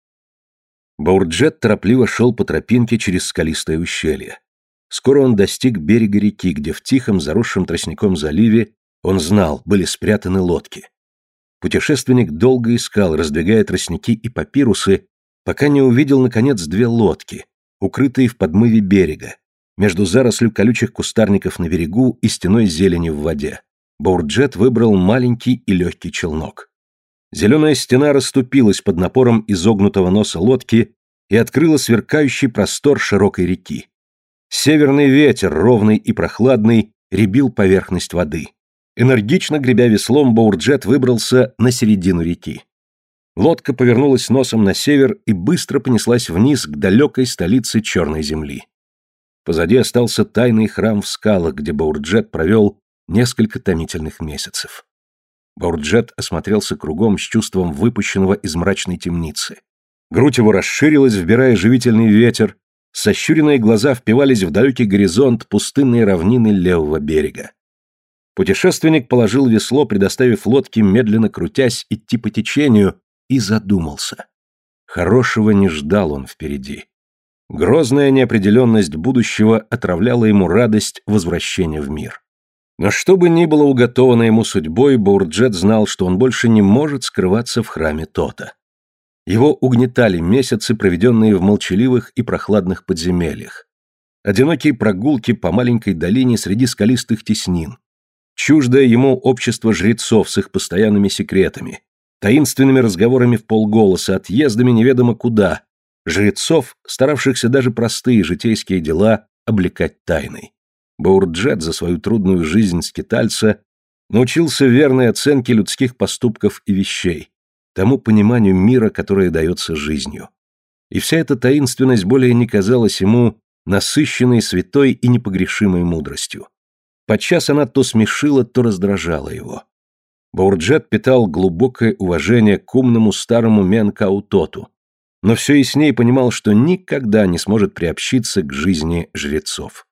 Баурджед торопливо шел по тропинке через скалистое ущелье. Скоро он достиг берега реки, где в тихом, заросшем тростником заливе, он знал, были спрятаны лодки. Путешественник долго искал, раздвигая тростники и папирусы, пока не увидел, наконец, две лодки, укрытые в подмыве берега, между зарослью колючих кустарников на берегу и стеной зелени в воде. Баурджед выбрал маленький и легкий челнок. Зеленая стена расступилась под напором изогнутого носа лодки и открыла сверкающий простор широкой реки. Северный ветер, ровный и прохладный, рябил поверхность воды. Энергично гребя веслом, Баурджед выбрался на середину реки. Лодка повернулась носом на север и быстро понеслась вниз к далекой столице Черной Земли. Позади остался тайный храм в скалах, где Баурджед провел несколько томительных месяцев. Баурджед осмотрелся кругом с чувством выпущенного из мрачной темницы. Грудь его расширилась, вбирая живительный ветер, сощуренные глаза впивались в далекий горизонт пустынной равнины левого берега. Путешественник положил весло, предоставив лодке, медленно крутясь, идти по течению, и задумался. Хорошего не ждал он впереди. Грозная неопределенность будущего отравляла ему радость возвращения в мир. Но что бы ни было уготовано ему судьбой, Баурджед знал, что он больше не может скрываться в храме Тота. Его угнетали месяцы, проведенные в молчаливых и прохладных подземельях. Одинокие прогулки по маленькой долине среди скалистых теснин. Чуждое ему общество жрецов с их постоянными секретами, таинственными разговорами в полголоса, отъездами неведомо куда, жрецов, старавшихся даже простые житейские дела облекать тайной. Баурджед за свою трудную жизнь скитальца научился верной оценке людских поступков и вещей, тому пониманию мира, которое дается жизнью. И вся эта таинственность более не казалась ему насыщенной, святой и непогрешимой мудростью. Подчас она то смешила, то раздражала его. Баурджед питал глубокое уважение к умному старому Менкау-тоту, но все яснее понимал, что никогда не сможет приобщиться к жизни жрецов.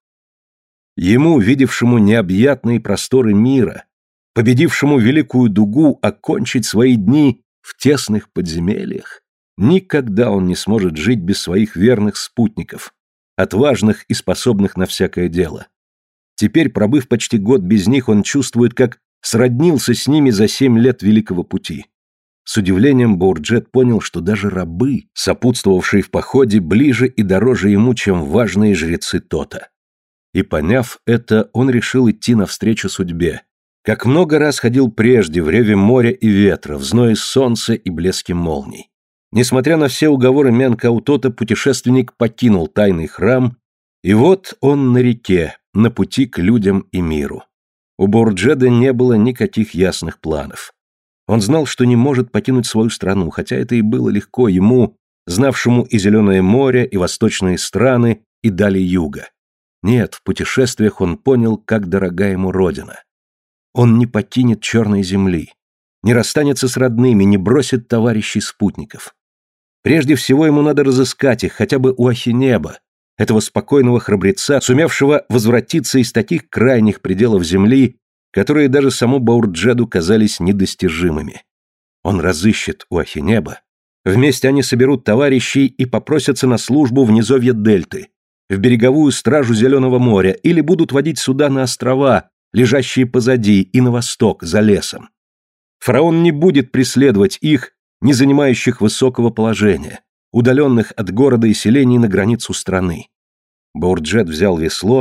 Ему, видевшему необъятные просторы мира, победившему великую дугу, окончить свои дни в тесных подземельях, никогда он не сможет жить без своих верных спутников, отважных и способных на всякое дело. Теперь, пробыв почти год без них, он чувствует, как сроднился с ними за семь лет Великого Пути. С удивлением Баурджед понял, что даже рабы, сопутствовавшие в походе, ближе и дороже ему, чем важные жрецы Тота. И поняв это, он решил идти навстречу судьбе, как много раз ходил прежде в реве моря и ветра, в зное солнца и блеске молний. Несмотря на все уговоры Менкау-тота, путешественник покинул тайный храм, и вот он на реке, на пути к людям и миру. У Баурджеда не было никаких ясных планов. Он знал, что не может покинуть свою страну, хотя это и было легко ему, знавшему и Зеленое море, и восточные страны, и дали юга. Нет, в путешествиях он понял, как дорога ему родина. Он не покинет Черной земли, не расстанется с родными, не бросит товарищей спутников. Прежде всего ему надо разыскать их хотя бы у Ахинеба, этого спокойного храбреца, сумевшего возвратиться из таких крайних пределов земли, которые даже самому Баурджеду казались недостижимыми. Он разыщет у Ахинеба. Вместе они соберут товарищей и попросятся на службу в низовье дельты, в береговую стражу Зеленого моря, или будут водить суда на острова, лежащие позади, и на восток, за лесом. Фараон не будет преследовать их, не занимающих высокого положения, удаленных от города и селений на границу страны. Баурджед взял весло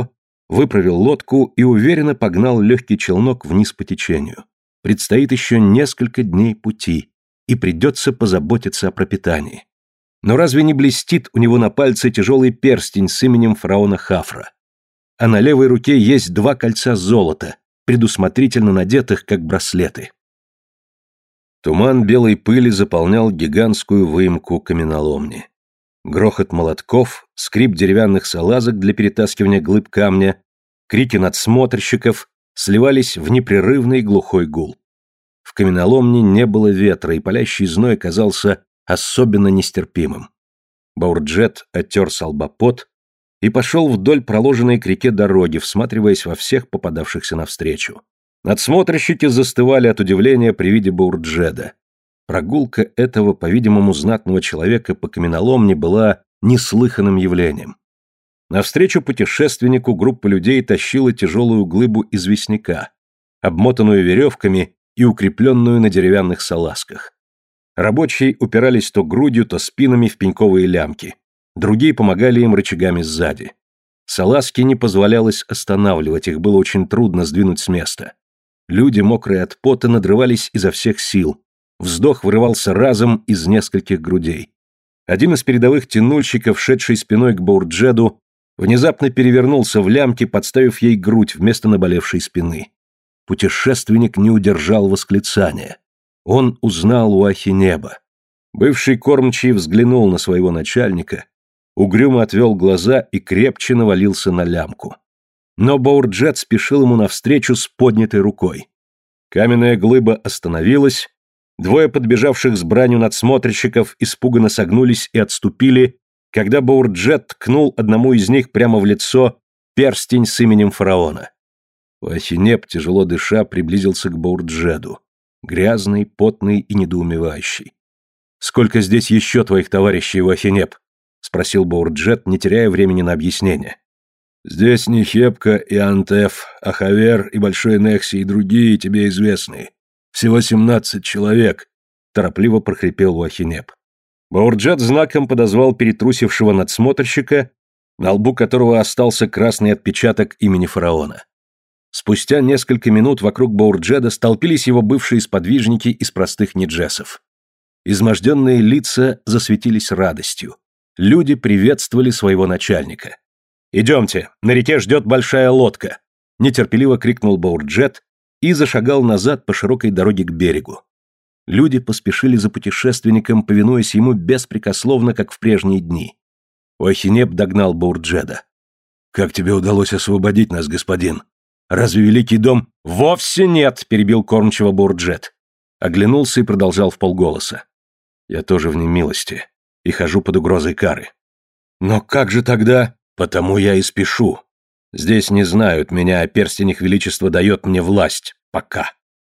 выправил лодку и уверенно погнал легкий челнок вниз по течению. Предстоит еще несколько дней пути, и придется позаботиться о пропитании. Но разве не блестит у него на пальце тяжелый перстень с именем фараона Хафра? А на левой руке есть два кольца золота, предусмотрительно надетых, как браслеты. Туман белой пыли заполнял гигантскую выемку каменоломни. Грохот молотков, скрип деревянных салазок для перетаскивания глыб камня, крики надсмотрщиков сливались в непрерывный глухой гул. В каменоломне не было ветра, и палящий зной казался особенно нестерпимым. Баурджет оттер с лба пот и пошел вдоль проложенной к реке дороги, всматриваясь во всех попадавшихся навстречу. Надсмотрщики застывали от удивления при виде Баурджеда. Прогулка этого, по-видимому, знатного человека по каменоломне была неслыханным явлением. Навстречу путешественнику группа людей тащила тяжелую глыбу известняка, обмотанную веревками и укрепленную на деревянных салазках. Рабочие упирались то грудью, то спинами в пеньковые лямки. Другие помогали им рычагами сзади. Салазки не позволялось останавливать, их было очень трудно сдвинуть с места. Люди, мокрые от пота, надрывались изо всех сил. Вздох вырывался разом из нескольких грудей. Один из передовых тянульщиков, шедший спиной к Баурджеду, внезапно перевернулся в лямке, подставив ей грудь вместо наболевшей спины. Путешественник не удержал восклицания. Он узнал Уахинеба. Бывший кормчий взглянул на своего начальника, угрюмо отвел глаза и крепче навалился на лямку. Но Баурджед спешил ему навстречу с поднятой рукой. Каменная глыба остановилась, двое подбежавших с бранью надсмотрщиков испуганно согнулись и отступили, когда Баурджед ткнул одному из них прямо в лицо перстень с именем фараона. Уахинеб, тяжело дыша, приблизился к Баурджеду, грязный, потный и недоумевающий. «Сколько здесь еще твоих товарищей, Уахинеб?» — спросил Баурджед, не теряя времени на объяснение. «Здесь Нихепка и Антеф, Ахавер и Большой Нехси и другие тебе известные. Всего семнадцать человек», — торопливо прохрипел Уахинеб. Баурджед знаком подозвал перетрусившего надсмотрщика, на лбу которого остался красный отпечаток имени фараона. Спустя несколько минут вокруг Баурджеда столпились его бывшие сподвижники из простых ниджесов. Изможденные лица засветились радостью. Люди приветствовали своего начальника. «Идемте, на реке ждет большая лодка!» — нетерпеливо крикнул Баурджед и зашагал назад по широкой дороге к берегу. Люди поспешили за путешественником, повинуясь ему беспрекословно, как в прежние дни. Уахинеб догнал Баурджеда. «Как тебе удалось освободить нас, господин? Разве Великий дом...» «Вовсе нет!» — перебил кормчего Баурджед. Оглянулся и продолжал вполголоса. «Я тоже в немилости и хожу под угрозой кары». «Но как же тогда...» «Потому я и спешу. Здесь не знают меня, а перстень их величества дает мне власть. Пока.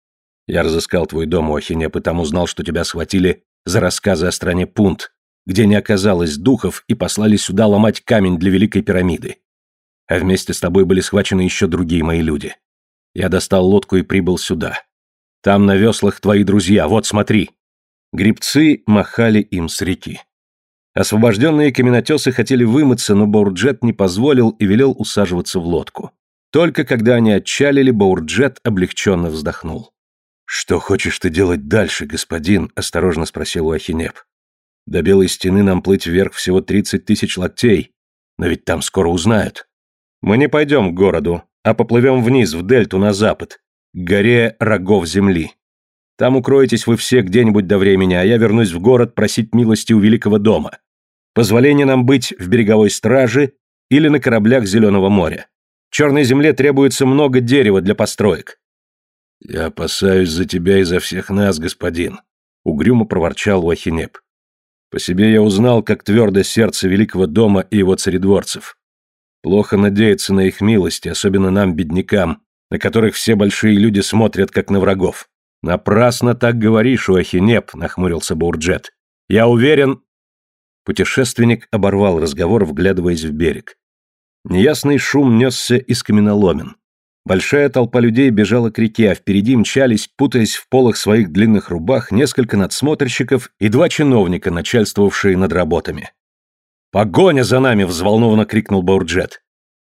Я разыскал твой дом, Уахинеб, и там узнал, что тебя схватили за рассказы о стране Пунт, где не оказалось духов, и послали сюда ломать камень для Великой пирамиды. А вместе с тобой были схвачены еще другие мои люди. Я достал лодку и прибыл сюда. Там на веслах твои друзья, вот смотри». Гребцы махали им с реки. Освобожденные каменотесы хотели вымыться, но Баурджед не позволил и велел усаживаться в лодку. Только когда они отчалили, Баурджед облегченно вздохнул. «Что хочешь ты делать дальше, господин?» – осторожно спросил Уахинеб. «До Белой стены нам плыть вверх всего тридцать тысяч локтей, но ведь там скоро узнают. Мы не пойдем к городу, а поплывем вниз, в дельту на запад, к горе рогов земли. Там укроетесь вы все где-нибудь до времени, а я вернусь в город просить милости у Великого дома. Позволение нам быть в береговой страже или на кораблях Зеленого моря. Черной земле требуется много дерева для построек». «Я опасаюсь за тебя и за всех нас, господин», — угрюмо проворчал Уахинеб. «По себе я узнал, как твердо сердце Великого дома и его царедворцев. Плохо надеяться на их милости, особенно нам, беднякам, на которых все большие люди смотрят, как на врагов». «Напрасно так говоришь, Уахинеб», — нахмурился Баурджед. «Я уверен...» Путешественник оборвал разговор, вглядываясь в берег. Неясный шум несся из каменоломен. Большая толпа людей бежала к реке, а впереди мчались, путаясь в полах своих длинных рубах, несколько надсмотрщиков и два чиновника, начальствовавшие над работами. «Погоня за нами!» — взволнованно крикнул Баурджед.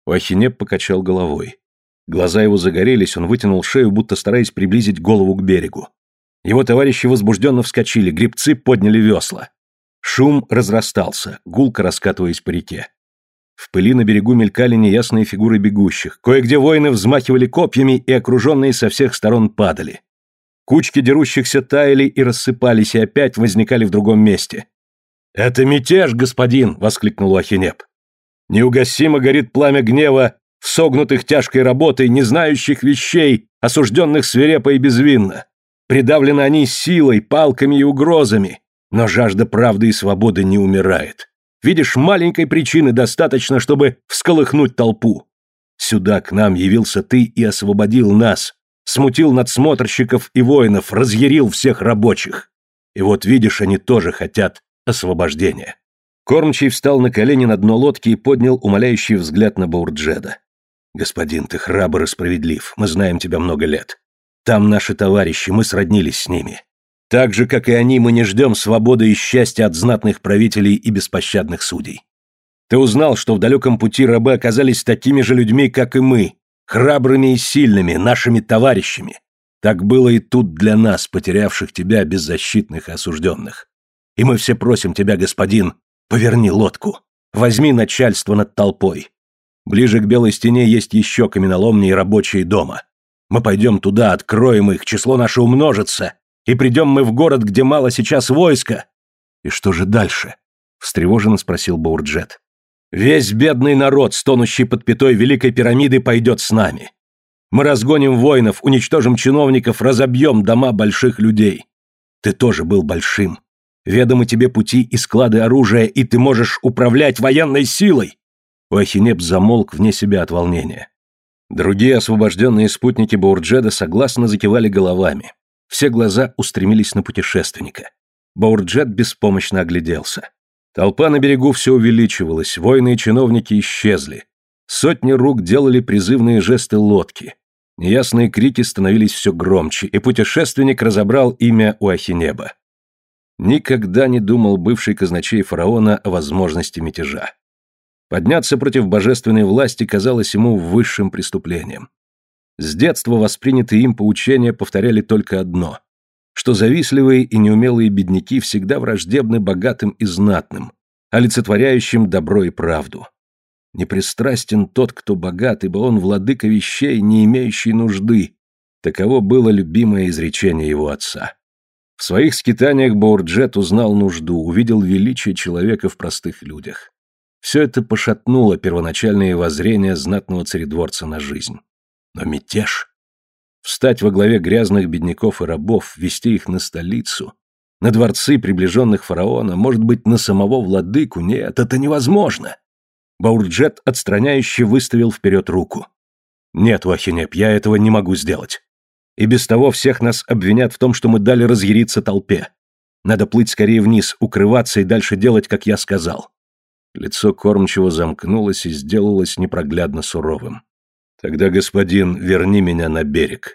Уахинеп покачал головой. Глаза его загорелись, он вытянул шею, будто стараясь приблизить голову к берегу. Его товарищи возбужденно вскочили, гребцы подняли весла. Шум разрастался, гулко раскатываясь по реке. В пыли на берегу мелькали неясные фигуры бегущих. Кое-где воины взмахивали копьями и, окруженные со всех сторон, падали. Кучки дерущихся таяли и рассыпались, и опять возникали в другом месте. «Это мятеж, господин!» — воскликнул Уахинеп. «Неугасимо горит пламя гнева в согнутых тяжкой работой, не знающих вещей, осужденных свирепо и безвинно. Придавлены они силой, палками и угрозами, но жажда правды и свободы не умирает. Видишь, маленькой причины достаточно, чтобы всколыхнуть толпу. Сюда к нам явился ты и освободил нас, смутил надсмотрщиков и воинов, разъярил всех рабочих. И вот видишь, они тоже хотят освобождения». Кормчий встал на колени на дно лодки и поднял умоляющий взгляд на Баурджеда. «Господин, ты храбр и справедлив, мы знаем тебя много лет. Там наши товарищи, мы сроднились с ними. Так же, как и они, мы не ждем свободы и счастья от знатных правителей и беспощадных судей. Ты узнал, что в далеком пути рабы оказались такими же людьми, как и мы, храбрыми и сильными, нашими товарищами. Так было и тут для нас, потерявших тебя, беззащитных и осужденных. И мы все просим тебя, господин, поверни лодку, возьми начальство над толпой. Ближе к Белой Стене есть еще каменоломни и рабочие дома. Мы пойдем туда, откроем их, число наше умножится, и придем мы в город, где мало сейчас войска». «И что же дальше?» — встревоженно спросил Баурджет. «Весь бедный народ, стонущий под пятой Великой пирамиды, пойдет с нами. Мы разгоним воинов, уничтожим чиновников, разобьем дома больших людей. Ты тоже был большим. Ведомы тебе пути и склады оружия, и ты можешь управлять военной силой». Уахинеп замолк вне себя от волнения. Другие освобожденные спутники Баурджеда согласно закивали головами. Все глаза устремились на путешественника. Баурджет беспомощно огляделся. Толпа на берегу все увеличивалась, воины и чиновники исчезли. Сотни рук делали призывные жесты лодки. Неясные крики становились все громче, и путешественник разобрал имя Уахинеба. Никогда не думал бывший казначей фараона о возможности мятежа. Подняться против божественной власти казалось ему высшим преступлением. С детства воспринятые им поучения повторяли только одно, что завистливые и неумелые бедняки всегда враждебны богатым и знатным, олицетворяющим добро и правду. Непристрастен тот, кто богат, ибо он владыка вещей, не имеющий нужды. Таково было любимое изречение его отца. В своих скитаниях Баурджет узнал нужду, увидел величие человека в простых людях. Все это пошатнуло первоначальные воззрения знатного царедворца на жизнь. Но мятеж? Встать во главе грязных бедняков и рабов, вести их на столицу, на дворцы приближенных фараона, может быть, на самого владыку? Нет, это невозможно. Баурджет отстраняюще выставил вперед руку. «Нет, Уахинеп, я этого не могу сделать. И без того всех нас обвинят в том, что мы дали разъяриться толпе. Надо плыть скорее вниз, укрываться и дальше делать, как я сказал». Лицо кормчего замкнулось и сделалось непроглядно суровым. «Тогда, господин, верни меня на берег.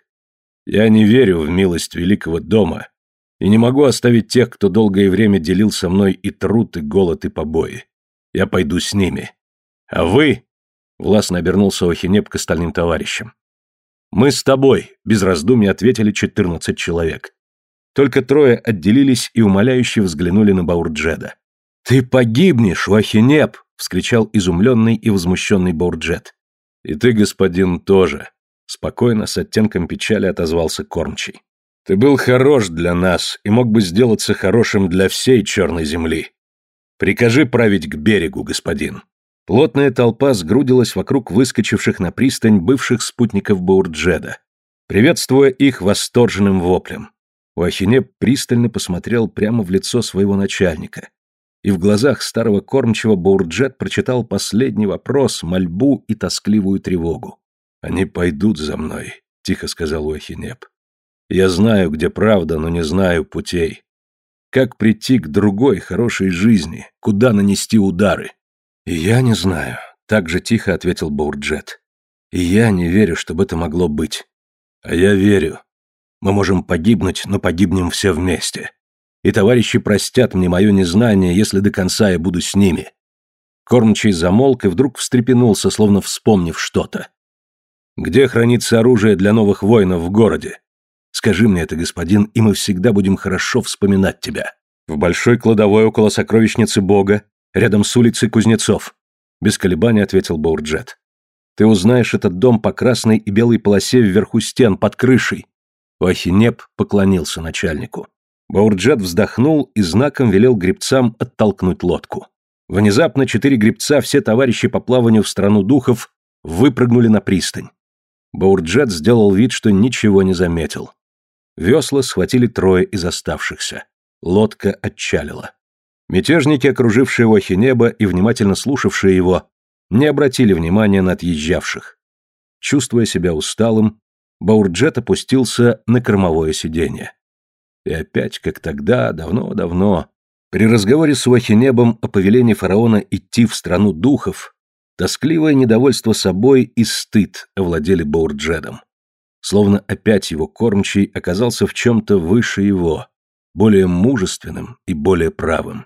Я не верю в милость великого дома и не могу оставить тех, кто долгое время делил со мной и труд, и голод, и побои. Я пойду с ними. А вы...» — властно обернулся Уахинеп к остальным товарищам. «Мы с тобой», — без раздумий ответили четырнадцать человек. Только трое отделились и умоляюще взглянули на Баурджеда. «Ты погибнешь, Уахинеп!» — вскричал изумленный и возмущенный Баурджет. «И ты, господин, тоже», — спокойно, с оттенком печали отозвался кормчий. «Ты был хорош для нас и мог бы сделаться хорошим для всей черной земли. Прикажи править к берегу, господин». Плотная толпа сгрудилась вокруг выскочивших на пристань бывших спутников Баурджеда, приветствуя их восторженным воплем. Уахинеп пристально посмотрел прямо в лицо своего начальника, и в глазах старого кормчего Баурджет прочитал последний вопрос, мольбу и тоскливую тревогу. «Они пойдут за мной», — тихо сказал Уахинеп. «Я знаю, где правда, но не знаю путей. Как прийти к другой хорошей жизни, куда нанести удары?» «И я не знаю», — так же тихо ответил Баурджет. «И я не верю, чтобы это могло быть. А я верю. Мы можем погибнуть, но погибнем все вместе. И товарищи простят мне мое незнание, если до конца я буду с ними. Кормчий замолк и вдруг встрепенулся, словно вспомнив что-то. «Где хранится оружие для новых воинов в городе? Скажи мне это, господин, и мы всегда будем хорошо вспоминать тебя. В большой кладовой около сокровищницы Бога, рядом с улицей Кузнецов», — без колебаний ответил Баурджет. «Ты узнаешь этот дом по красной и белой полосе вверху стен, под крышей». Уахинеб поклонился начальнику. Баурджет вздохнул и знаком велел гребцам оттолкнуть лодку. Внезапно четыре гребца, все товарищи по плаванию в страну духов, выпрыгнули на пристань. Баурджет сделал вид, что ничего не заметил. Весла схватили трое из оставшихся. Лодка отчалила. Мятежники, окружившие Уахинеба и внимательно слушавшие его, не обратили внимания на отъезжавших. Чувствуя себя усталым, Баурджет опустился на кормовое сиденье. И опять, как тогда, давно-давно, при разговоре с Уахинебом о повелении фараона идти в страну духов, тоскливое недовольство собой и стыд овладели Баурджетом. Словно опять его кормчий оказался в чем-то выше его, более мужественным и более правым.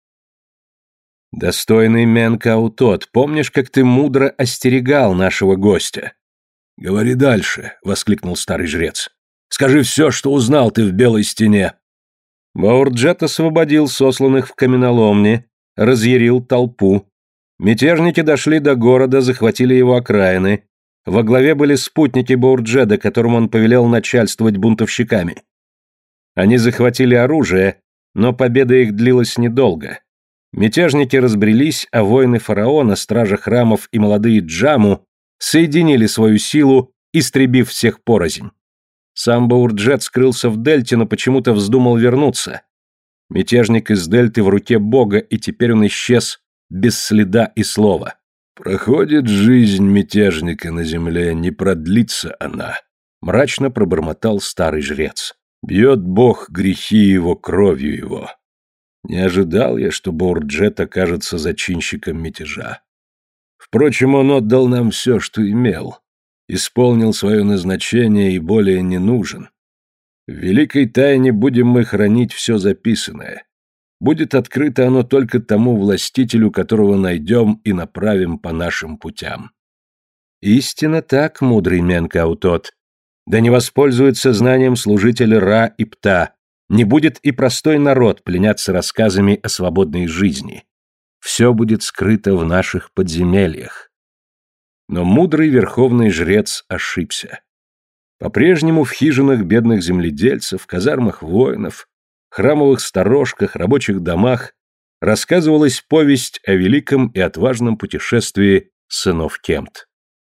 «Достойный Менкаутот, помнишь, как ты мудро остерегал нашего гостя?» «Говори дальше», — воскликнул старый жрец. «Скажи все, что узнал ты в Белой стене». Баурджет освободил сосланных в каменоломне, разъярил толпу. Мятежники дошли до города, захватили его окраины. Во главе были спутники Баурджеда, которым он повелел начальствовать бунтовщиками. Они захватили оружие, но победа их длилась недолго. Мятежники разбрелись, а воины фараона, стража храмов и молодые джаму соединили свою силу, истребив всех порознь. Сам Баурджет скрылся в дельте, но почему-то вздумал вернуться. Мятежник из дельты в руке бога, и теперь он исчез без следа и слова. «Проходит жизнь мятежника на земле, не продлится она», — мрачно пробормотал старый жрец. «Бьет бог грехи его кровью его. Не ожидал я, что Баурджет окажется зачинщиком мятежа. Впрочем, он отдал нам все, что имел, исполнил свое назначение и более не нужен. В великой тайне будем мы хранить все записанное. Будет открыто оно только тому властителю, которого найдем и направим по нашим путям». «Истинно так, мудрый Менкаутот. Да не воспользуются знанием служители Ра и Пта, не будет и простой народ пленяться рассказами о свободной жизни. Все будет скрыто в наших подземельях». Но мудрый верховный жрец ошибся. По-прежнему в хижинах бедных земледельцев, казармах воинов, храмовых сторожках, рабочих домах рассказывалась повесть о великом и отважном путешествии сынов Кемт.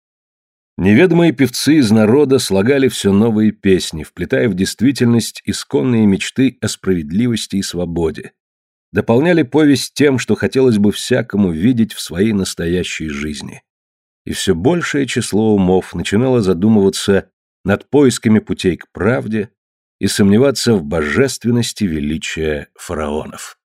Неведомые певцы из народа слагали все новые песни, вплетая в действительность исконные мечты о справедливости и свободе, дополняли повесть тем, что хотелось бы всякому видеть в своей настоящей жизни. И все большее число умов начинало задумываться над поисками путей к правде и сомневаться в божественности величия фараонов.